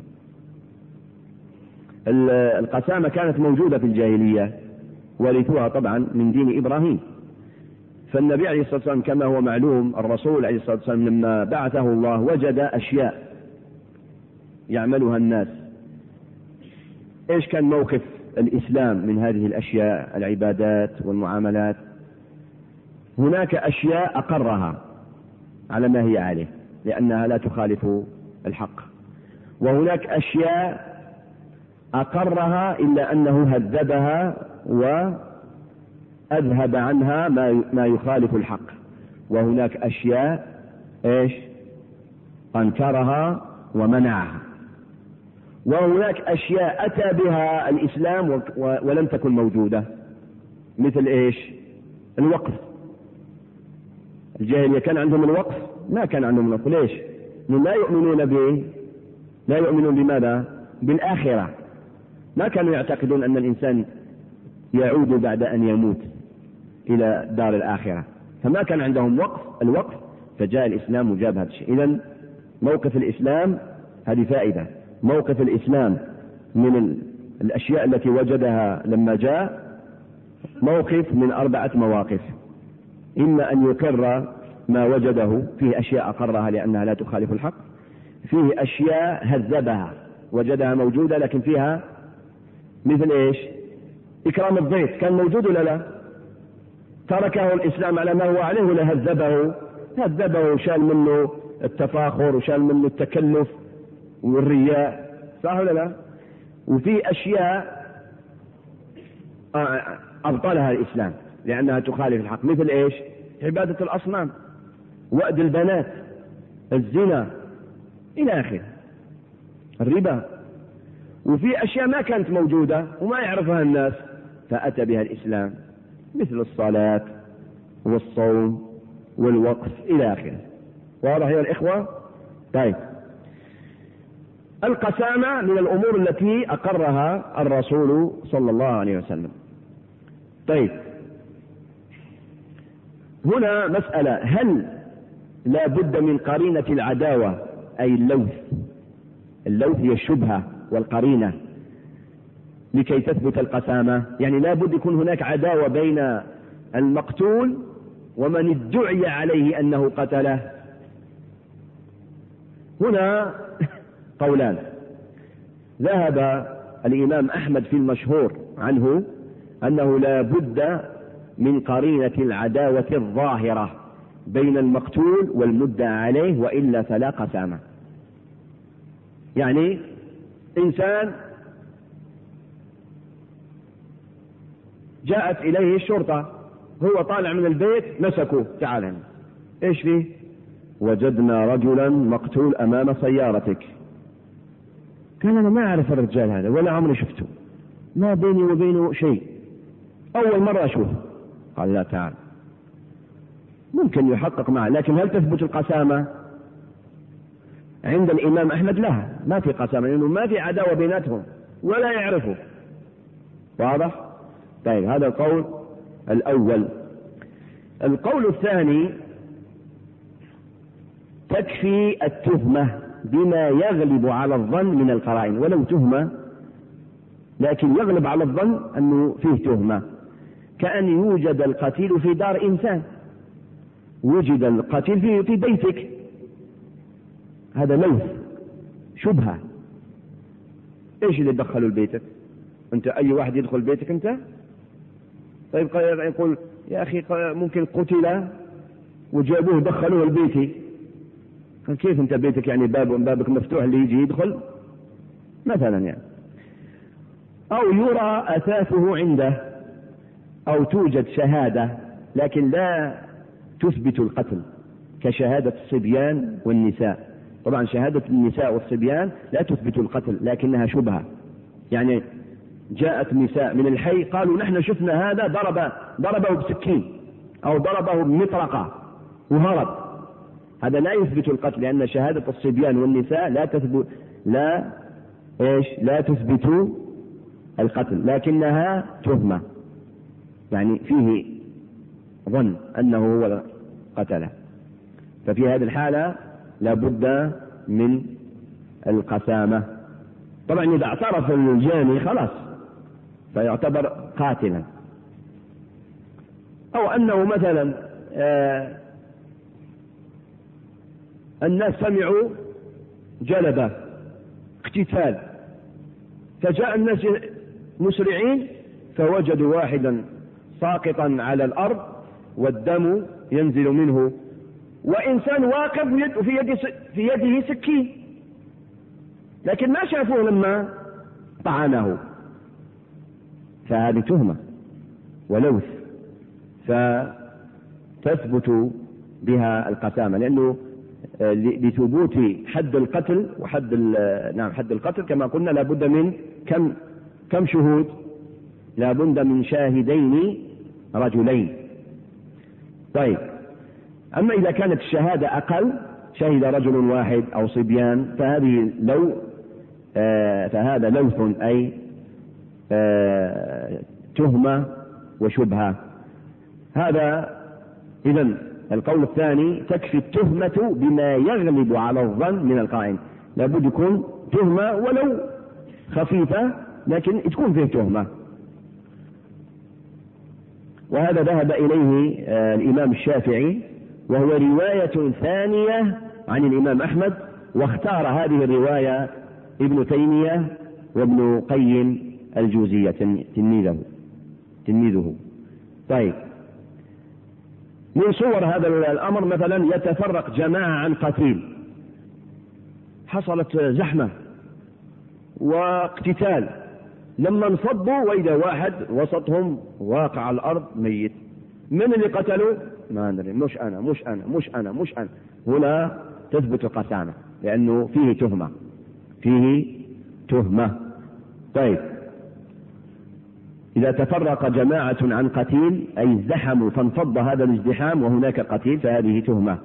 القسامة كانت موجودة في الجاهلية، ورثوها طبعا من دين إبراهيم. فالنبي عليه الصلاة والسلام كما هو معلوم، الرسول عليه الصلاة والسلام لما بعثه الله وجد أشياء يعملها الناس. إيش كان موقف الإسلام من هذه الأشياء، العبادات والمعاملات؟ هناك أشياء أقرها على ما هي عليه لأنها لا تخالف الحق، وهناك أشياء أقرها إلا أنه هذبها وأذهب عنها ما يخالف الحق، وهناك أشياء إيش أنكرها ومنعها، وهناك أشياء أتى بها الإسلام ولم تكن موجودة، مثل إيش؟ الوقف. الجاهلية كان عندهم الوقف؟ ما كان عندهم الوقف. ليش؟ لا يؤمنون به، لا يؤمنون بماذا؟ بالآخرة. ما كانوا يعتقدون أن الإنسان يعود بعد أن يموت إلى دار الآخرة، فما كان عندهم الوقف، فجاء الإسلام وجاب هذا الشيء. إذن موقف الإسلام، هذه فائدة، موقف الإسلام من الأشياء التي وجدها لما جاء موقف من 4 مواقف: إما أن يقر ما وجده، فيه أشياء أقرها لأنها لا تخالف الحق، فيه أشياء هذبها وجدها موجودة لكن فيها مثل إيش؟ إكرام الضيف، كان موجود ولا لا؟ تركه الإسلام على ما هو عليه ولا هذبه وشال منه التفاخر وشال منه التكلف والرياء، صح ولا لا؟ وفي أشياء أبطلها الإسلام لأنها تخالف الحق، مثل إيش؟ عبادة الأصنام، وأد البنات، الزنا إلى آخره، الربا. وفي أشياء ما كانت موجودة وما يعرفها الناس فأتى بها الإسلام، مثل الصلاة والصوم والوقف إلى آخره. واضح يا الإخوة؟ طيب، القسامة من الأمور التي أقرها الرسول صلى الله عليه وسلم. طيب، هنا مسألة: هل لا بد من قرينة العداوة أي اللوث؟ اللوث هي الشبهة والقرينة لكي تثبت القسامة، يعني لا بد يكون هناك عداوة بين المقتول ومن ادعي عليه أنه قتله. هنا قولان: ذهب الإمام أحمد في المشهور عنه أنه لا بد من قرينة العداوة الظاهرة بين المقتول والمدعى عليه، وإلا فلا قسامة. يعني إنسان جاءت إليه الشرطة، هو طالع من البيت مسكوه، تعال هنا، إيش فيه؟ وجدنا رجلا مقتول أمام سيارتك. قال: أنا ما أعرف الرجال هذا ولا عمري شفته، ما بيني وبينه شيء، أول مرة أشوفه. قال: لا، تعال. ممكن يحقق معه، لكن هل تثبت القسامة؟ عند الإمام أحمد لا، ما في قسامة، لأنه ما في عداوة بيناتهم ولا يعرفه. واضح؟ طيب، هذا القول الأول. القول الثاني: تكفي التهمة بما يغلب على الظن من القرائن، ولو تهمة لكن يغلب على الظن أنه فيه تهمة، كأن يوجد القتيل في دار إنسان، وجد القتيل في بيتك، هذا لوث، شبهة. إيش اللي دخلوا لبيتك؟ أنت أي واحد يدخل بيتك أنت؟ طيب، يقول: يا أخي ممكن قتل وجابوه دخلوه لبيتي. كيف أنت بيتك يعني بابك مفتوح اللي يجي يدخل مثلا يعني؟ أو يرى أثاثه عنده، أو توجد شهادة لكن لا تثبت القتل، كشهادة الصبيان والنساء. طبعا شهادة النساء والصبيان لا تثبت القتل لكنها شبهة، يعني جاءت نساء من الحي قالوا: نحن شفنا هذا ضربه بسكين أو ضربه بمطرقة وهرب، هذا لا يثبت القتل، لأن شهادة الصبيان والنساء لا تثبت القتل، لكنها تهمة، يعني فيه ظن أنه هو قتله. ففي هذه الحالة لا بد من القسامة. طبعا إذا اعترف الجاني خلاص فيعتبر قاتلا. أو أنه مثلا الناس سمعوا جلبة اقتتال، فجاء الناس مسرعين فوجدوا واحدا ساقطا على الأرض والدم ينزل منه، وإنسان واقف في يده سكين، لكن ما شافوه لما طعنه، فهذه تهمة ولوث، فتثبت بها القسامة، لأنه لثبوت حد القتل حد القتل كما قلنا لا بد من كم شهود؟ لا بد من شاهدين رجلين. طيب، أما إذا كانت الشهادة أقل، شهد رجل واحد أو صبيان، فهذا لوث، أي تهمة وشبهة. هذا إذن القول الثاني: تكفي التهمة بما يغلب على الظن من القائل، لابد يكون تهمة ولو خفيفة لكن تكون فيه تهمة. وهذا ذهب إليه الإمام الشافعي، وهو رواية ثانية عن الإمام أحمد، واختار هذه الرواية ابن تيمية وابن قيم الجوزية تلميذه. طيب، من صور هذا الأمر مثلا: يتفرق جماعة عن قتيل، حصلت زحمة واقتتال، لما انصبوا وإذا واحد وسطهم واقع على الأرض ميت، من اللي قتلوا؟ ما ندري، مش أنا. هنا تثبت القسامة لأنه فيه تهمة. طيب، إذا تفرق جماعة عن قتيل أي ازدحموا فانفض هذا الازدحام وهناك قتيل فهذه تهمة.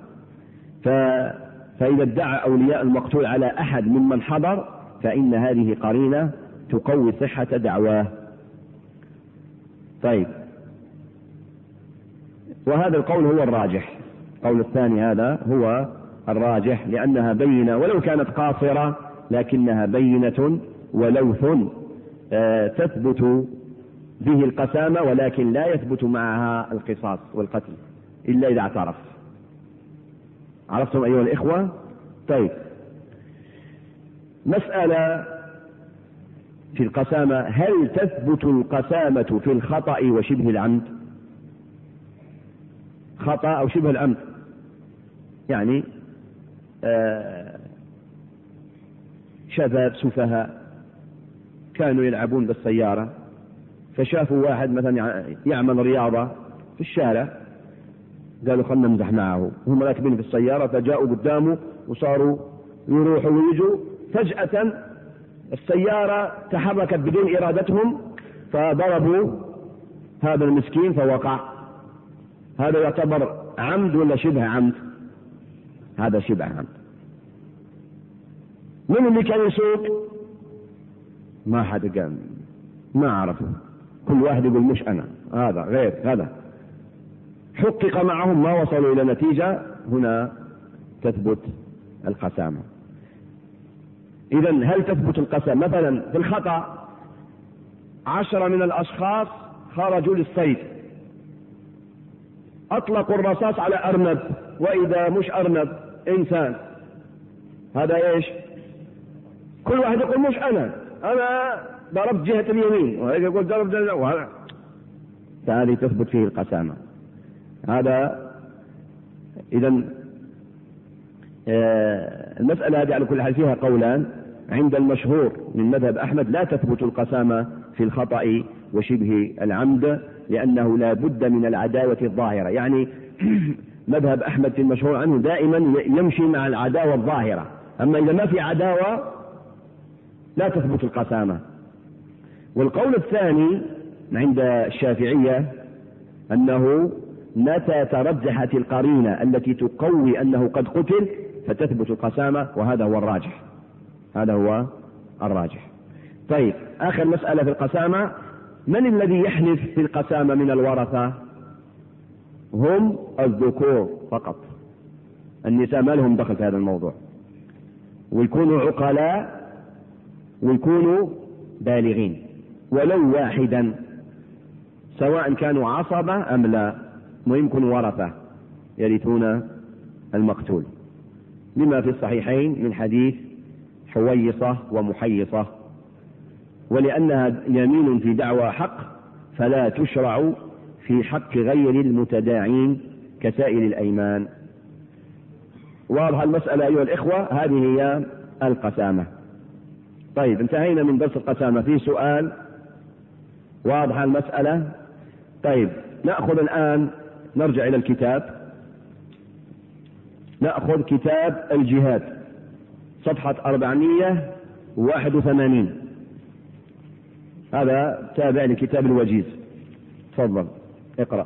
فإذا ادعى أولياء المقتول على أحد ممن حضر فإن هذه قرينة تقوي صحة دعواه. طيب، وهذا القول هو الراجح، القول الثاني هذا هو الراجح، لأنها بينة ولو كانت قاصرة لكنها بينة ولوث تثبت به القسامة، ولكن لا يثبت معها القصاص والقتل إلا إذا اعترف. عرفتم أيها الإخوة؟ طيب، مسألة في القسامة: هل تثبت القسامة في الخطأ وشبه العمد؟ خطأ أو شبه العمد، يعني شباب سفهاء كانوا يلعبون بالسيارة فشافوا واحد مثلا يعمل رياضة في الشارع، قالوا خلنا نمزح معه، هم راكبين في السيارة فجاءوا قدامه وصاروا يروحوا ويجوا، فجأة السيارة تحركت بدون إرادتهم فضربوا هذا المسكين فوقع. هذا يعتبر عمد ولا شبه عمد؟ هذا شبه عمد. من اللي كان يسوق؟ ما حد قال، ما عرفوا، كل واحد يقول مش أنا، هذا غير هذا. حقق معهم ما وصلوا إلى نتيجة، هنا تثبت القسامة. إذن هل تثبت القسامة؟ مثلا في الخطأ 10 من الأشخاص خرجوا للصيد، أطلقوا الرصاص على أرنب، وإذا مش أرنب إنسان، هذا إيش؟ كل واحد يقول مش أنا ضربت جهة اليمين، وهذا يقول ضرب جهة، وهذا فهذه تثبت فيه القسامة. هذا إذن المسألة هذه على كل حال فيها قولان. عند المشهور من مذهب أحمد لا تثبت القسامة في الخطأ وشبه العمد، لأنه لا بد من العداوة الظاهرة، يعني مذهب أحمد في المشهور عنه دائما يمشي مع العداوة الظاهرة، أما إذا ما في عداوة لا تثبت القسامة. والقول الثاني عند الشافعية أنه متى ترجحت القرينة التي تقوي أنه قد قتل فتثبت القسامة، وهذا هو الراجح، هذا هو الراجح. طيب، آخر مسألة في القسامة: من الذي يحلف في القسامة من الورثة؟ هم الذكور فقط، النساء ما لهم دخل في هذا الموضوع، ويكونوا عقلاء ويكونوا بالغين ولو واحدا، سواء كانوا عصبة أم لا، ويمكن ورثة يرثون المقتول، لما في الصحيحين من حديث حويصة ومحيصة. ولأنها يمين في دعوى حق فلا تشرع في حق غير المتداعين كسائر الأيمان. واضح المسألة أيها الإخوة؟ هذه هي القسامة. طيب، انتهينا من درس القسامة. في سؤال؟ واضح المسألة؟ طيب، نأخذ الآن، نرجع إلى الكتاب، نأخذ كتاب الجهاد صفحة 481، هذا تابع لكتاب الوجيز. تفضل اقرأ.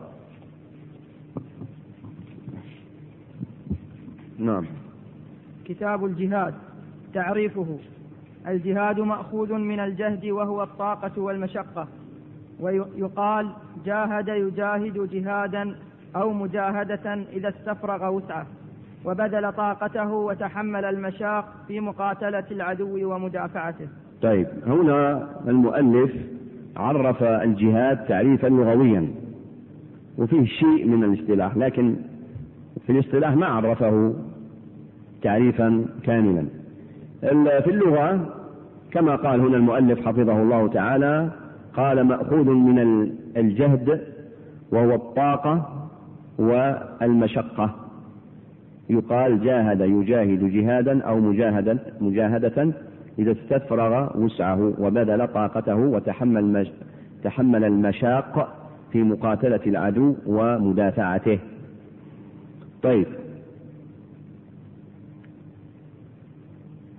نعم.
كتاب الجهاد. تعريفه: الجهاد مأخوذ من الجهد وهو الطاقة والمشقة، ويقال جاهد يجاهد جهادا أو مجاهدة إذا استفرغ وسعه وبذل طاقته وتحمل المشاق في مقاتلة العدو ومدافعته.
طيب، هنا المؤلف عرف الجهاد تعريفا لغويا وفيه شيء من الاصطلاح، لكن في الاصطلاح ما عرفه تعريفا كاملا. في اللغة كما قال هنا المؤلف حفظه الله تعالى، قال مأخوذ من الجهد وهو الطاقة والمشقة، يقال جاهد يجاهد جهادا أو مجاهدة إذا استفرغ وسعه وبذل طاقته وتحمل المشاق في مقاتلة العدو ومدافعته. طيب،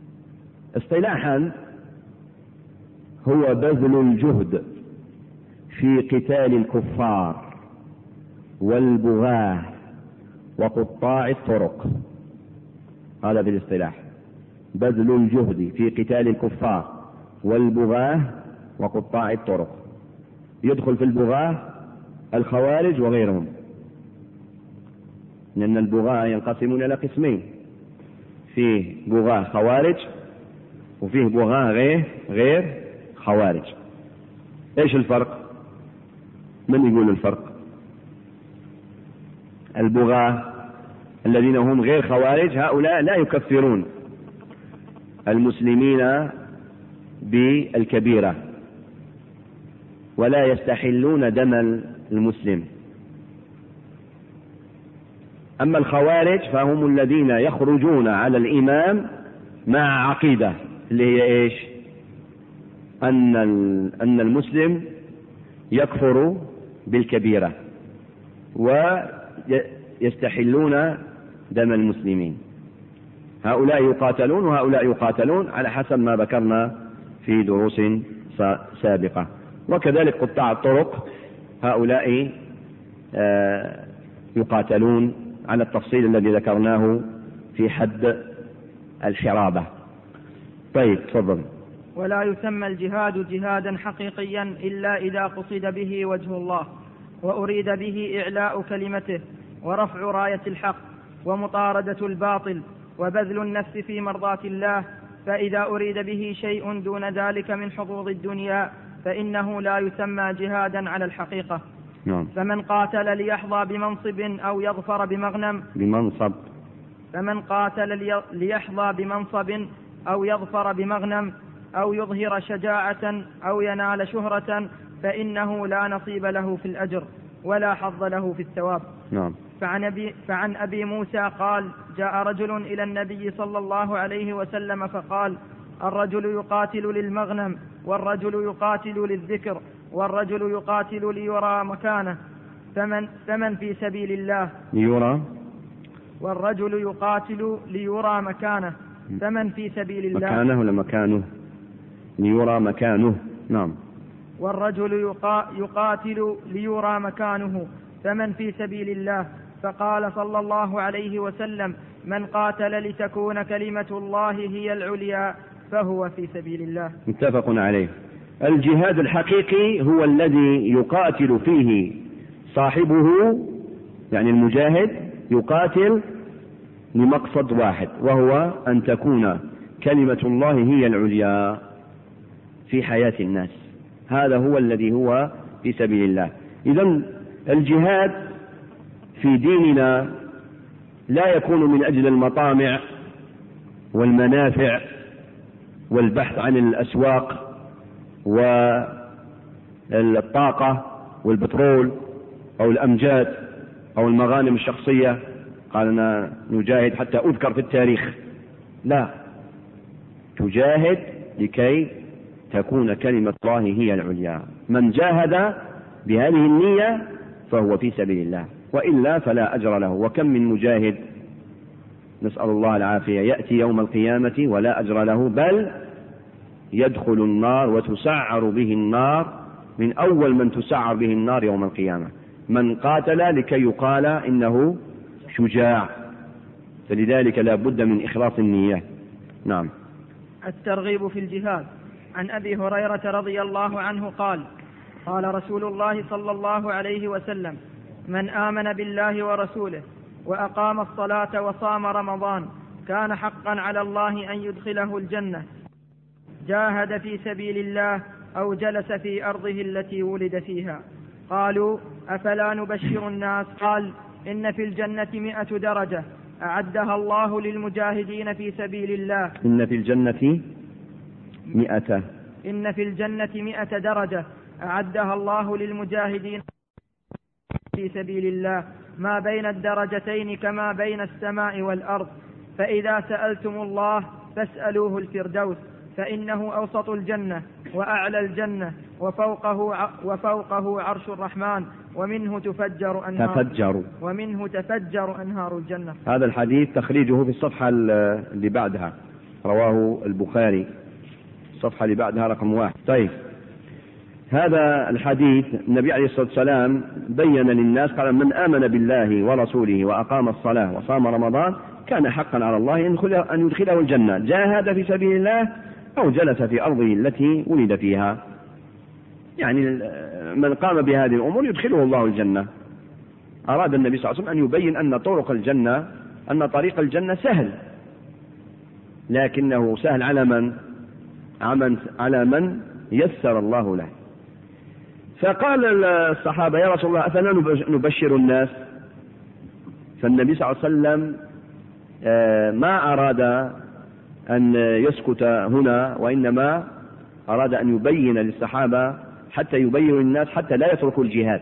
اصطلاحا هو بذل الجهد في قتال الكفار والبغاة وقطاع الطرق. هذا بالاصطلاح، بذل الجهد في قتال الكفار والبغاة وقطاع الطرق. يدخل في البغاة الخوارج وغيرهم، لأن البغاة ينقسمون إلى قسمين، فيه بغاة خوارج وفيه بغاة غير خوارج. ايش الفرق؟ من يقول الفرق؟ البغاة الذين هم غير خوارج هؤلاء لا يكفرون المسلمين بالكبيرة ولا يستحلون دم المسلم. أما الخوارج فهم الذين يخرجون على الإمام مع عقيدة اللي هي إيش؟ أن المسلم يكفر بالكبيرة ويستحلون دم المسلمين. هؤلاء يقاتلون وهؤلاء يقاتلون على حسب ما ذكرنا في دروس سابقة. وكذلك قطاع الطرق هؤلاء يقاتلون على التفصيل الذي ذكرناه في حد الحرابة. طيب تفضل.
ولا يسمى الجهاد جهادا حقيقيا إلا إذا قصد به وجه الله وأريد به إعلاء كلمته ورفع راية الحق ومطاردة الباطل وبذل النفس في مرضاة الله. فإذا أريد به شيء دون ذلك من حظوظ الدنيا فإنه لا يسمى جهادا على الحقيقة. فمن قاتل ليحظى بمنصب أو يظفر بمغنم فمن قاتل ليحظى بمنصب أو يظفر بمغنم أو يظهر شجاعة أو ينال شهرة فإنه لا نصيب له في الأجر ولا حظ له في الثواب. فعن أبي موسى قال: جاء رجل إلى النبي صلى الله عليه وسلم فقال: الرجل يقاتل للمغنم والرجل يقاتل للذكر والرجل يقاتل ليرى مكانه فمن في سبيل الله والرجل يقاتل ليرى مكانه فمن في سبيل الله
مكانه لمكانه ليرى مكانه. نعم.
والرجل يقاتل ليرى مكانه فمن في سبيل الله. فقال صلى الله عليه وسلم: من قاتل لتكون كلمة الله هي العليا فهو في سبيل الله.
متفق عليه. الجهاد الحقيقي هو الذي يقاتل فيه صاحبه، يعني المجاهد يقاتل لمقصد واحد وهو أن تكون كلمة الله هي العليا في حياة الناس. هذا هو الذي هو في سبيل الله. إذن الجهاد في ديننا لا يكون من أجل المطامع والمنافع والبحث عن الأسواق والطاقة والبترول أو الأمجاد أو المغانم الشخصية. قال أنا نجاهد حتى أذكر في التاريخ. لا، تجاهد لكي تكون كلمة الله هي العليا. من جاهد بهذه النية فهو في سبيل الله، وإلا فلا أجر له. وكم من مجاهد نسأل الله العافية يأتي يوم القيامة ولا أجر له، بل يدخل النار وتسعر به النار من أول من تسعر به النار يوم القيامة. من قاتل لكي يقال إنه شجاع، فلذلك لا بد من إخلاص النية. نعم.
الترغيب في الجهاد. عن أبي هريرة رضي الله عنه قال: قال رسول الله صلى الله عليه وسلم: من آمن بالله ورسوله وأقام الصلاة وصام رمضان كان حقا على الله أن يدخله الجنة، جاهد في سبيل الله أو جلس في أرضه التي ولد فيها. قالوا: أفلا نبشر الناس؟ قال: إن في الجنة 100 درجة أعدها الله للمجاهدين في سبيل الله.
إن في الجنة
100 درجة أعدها الله للمجاهدين في سبيل الله، ما بين الدرجتين كما بين السماء والأرض. فإذا سألتم الله فاسألوه الفردوس، فإنه أوسط الجنة وأعلى الجنة وفوقه عرش الرحمن، ومنه تفجر أنهار الجنة.
هذا الحديث تخريجه في الصفحة اللي بعدها، رواه البخاري، الصفحة اللي بعدها رقم 1. طيب، هذا الحديث النبي عليه الصلاة والسلام بين للناس قال: من آمن بالله ورسوله وأقام الصلاة وصام رمضان كان حقا على الله أن يدخله الجنة، جاهد في سبيل الله أو جلس في أرضه التي ولد فيها. يعني من قام بهذه الأمور يدخله الله الجنة. أراد النبي صلى الله عليه وسلم أن يبين أن طرق الجنة، أن طريق الجنة سهل، لكنه سهل على من يسر الله له. فقال الصحابة: يا رسول الله أفلا نبشر الناس؟ فالنبي صلى الله عليه وسلم ما أراد أن يسكت هنا، وإنما أراد أن يبين للصحابة حتى يبين للناس حتى لا يتركوا الجهاد،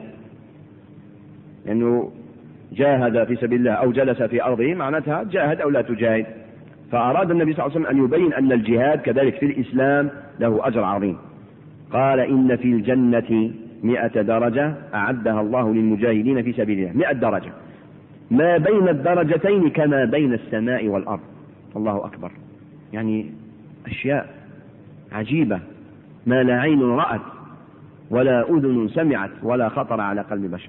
لأنه جاهد في سبيل الله أو جلس في أرضه معناتها جاهد أو لا تجاهد. فأراد النبي صلى الله عليه وسلم أن يبين أن الجهاد كذلك في الإسلام له أجر عظيم. قال: إن في الجنة 100 درجة أعدها الله للمجاهدين في سبيل الله. 100 درجة، ما بين الدرجتين كما بين السماء والأرض. الله أكبر. يعني أشياء عجيبة ما لا عين رأت ولا أذن سمعت ولا خطر على قلب بشر.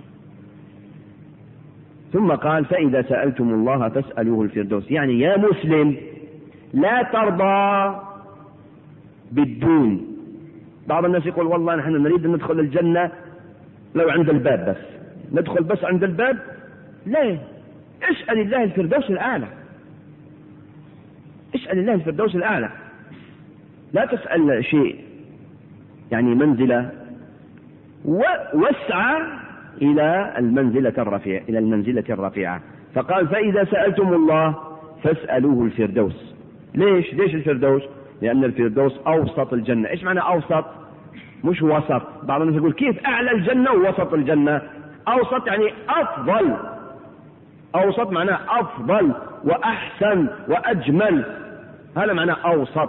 ثم قال: فإذا سألتم الله فاسألوه الفردوس. يعني يا مسلم لا ترضى بالدون. بعض الناس يقول: والله نحن نريد أن ندخل الجنة لو عند الباب بس، ندخل بس عند الباب. لا، اسأل الله الفردوس الأعلى، اسأل الله الفردوس الأعلى. لا تسأل شيء يعني منزلة، واسعى إلى المنزلة الرفيعة. فقال: فإذا سألتم الله فاسألوه الفردوس. ليش الفردوس؟ لأن الفردوس أوسط الجنة. إيش معنى أوسط؟ مش وسط. بعض الناس يقول: كيف أعلى الجنة ووسط الجنة؟ أوسط يعني أفضل. أوسط معناه أفضل وأحسن وأجمل، هذا معنى أوسط.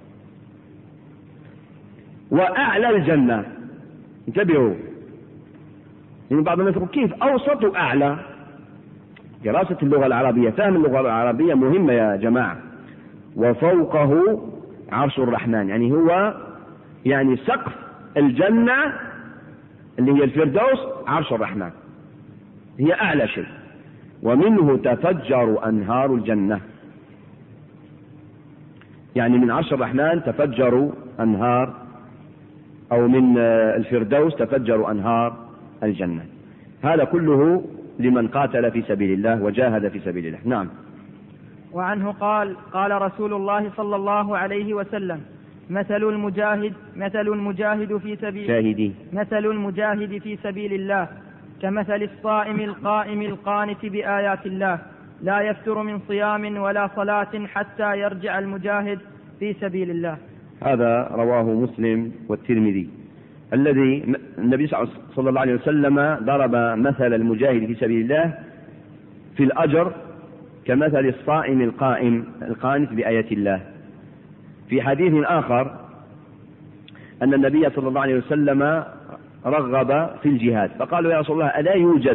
وأعلى الجنة، انتبهوا، يعني بعض الناس يقول: كيف أوسط وأعلى؟ دراسة اللغة العربية، فهم اللغة العربية مهمة يا جماعة. وفوقه عرش الرحمن، يعني هو يعني سقف الجنة اللي هي الفردوس عرش الرحمن، هي أعلى شيء. ومنه تفجر أنهار الجنة، يعني من عرش الرحمن تفجر أنهار، أو من الفردوس تفجر أنهار الجنة. هذا كله لمن قاتل في سبيل الله وجاهد في سبيل الله. نعم.
وعنه قال: قال رسول الله صلى الله عليه وسلم: مثل المجاهد في سبيل الله كمثل الصائم القائم القانت بآيات الله، لا يفتر من صيام ولا صلاة حتى يرجع المجاهد في سبيل الله.
هذا رواه مسلم والترمذي. الذي النبي صلى الله عليه وسلم ضرب مثل المجاهد في سبيل الله في الأجر كمثل الصائم القائم القانت بآيات الله. في حديث آخر أن النبي صلى الله عليه وسلم رغب في الجهاد، فقالوا: يا رسول الله ألا يوجد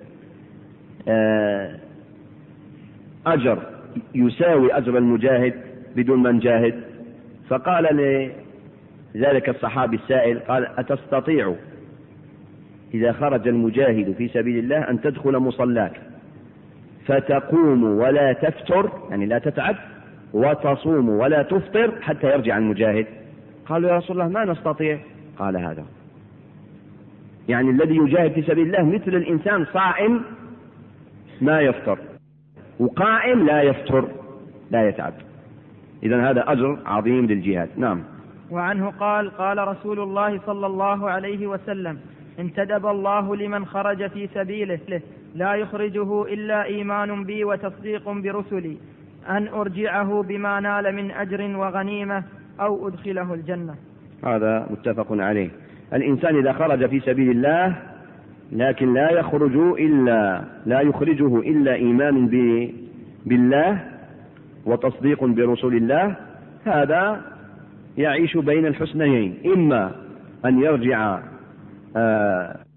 أجر يساوي أجر المجاهد بدون من جاهد؟ فقال لذلك الصحابي السائل، قال: أتستطيع إذا خرج المجاهد في سبيل الله أن تدخل مصلاك فتقوم ولا تفتر، يعني لا تتعب، وتصوم ولا تفطر حتى يرجع المجاهد؟ قالوا: يا رسول الله ما نستطيع. قال: هذا يعني الذي يجاهد في سبيل الله مثل الإنسان صائم ما يفطر، وقائم لا يفتر لا يتعب. إذن هذا أجر عظيم للجهاد. نعم.
وعنه قال: قال رسول الله صلى الله عليه وسلم: انتدب الله لمن خرج في سبيله لا يخرجه إلا إيمان بي وتصديق برسلي أن أرجعه بما نال من أجر وغنيمة أو أدخله الجنة.
هذا متفق عليه. الإنسان إذا خرج في سبيل الله لكن لا يخرجه إلا إيمان بالله وتصديق برسول الله، هذا يعيش بين الحسنيين، إما أن يرجع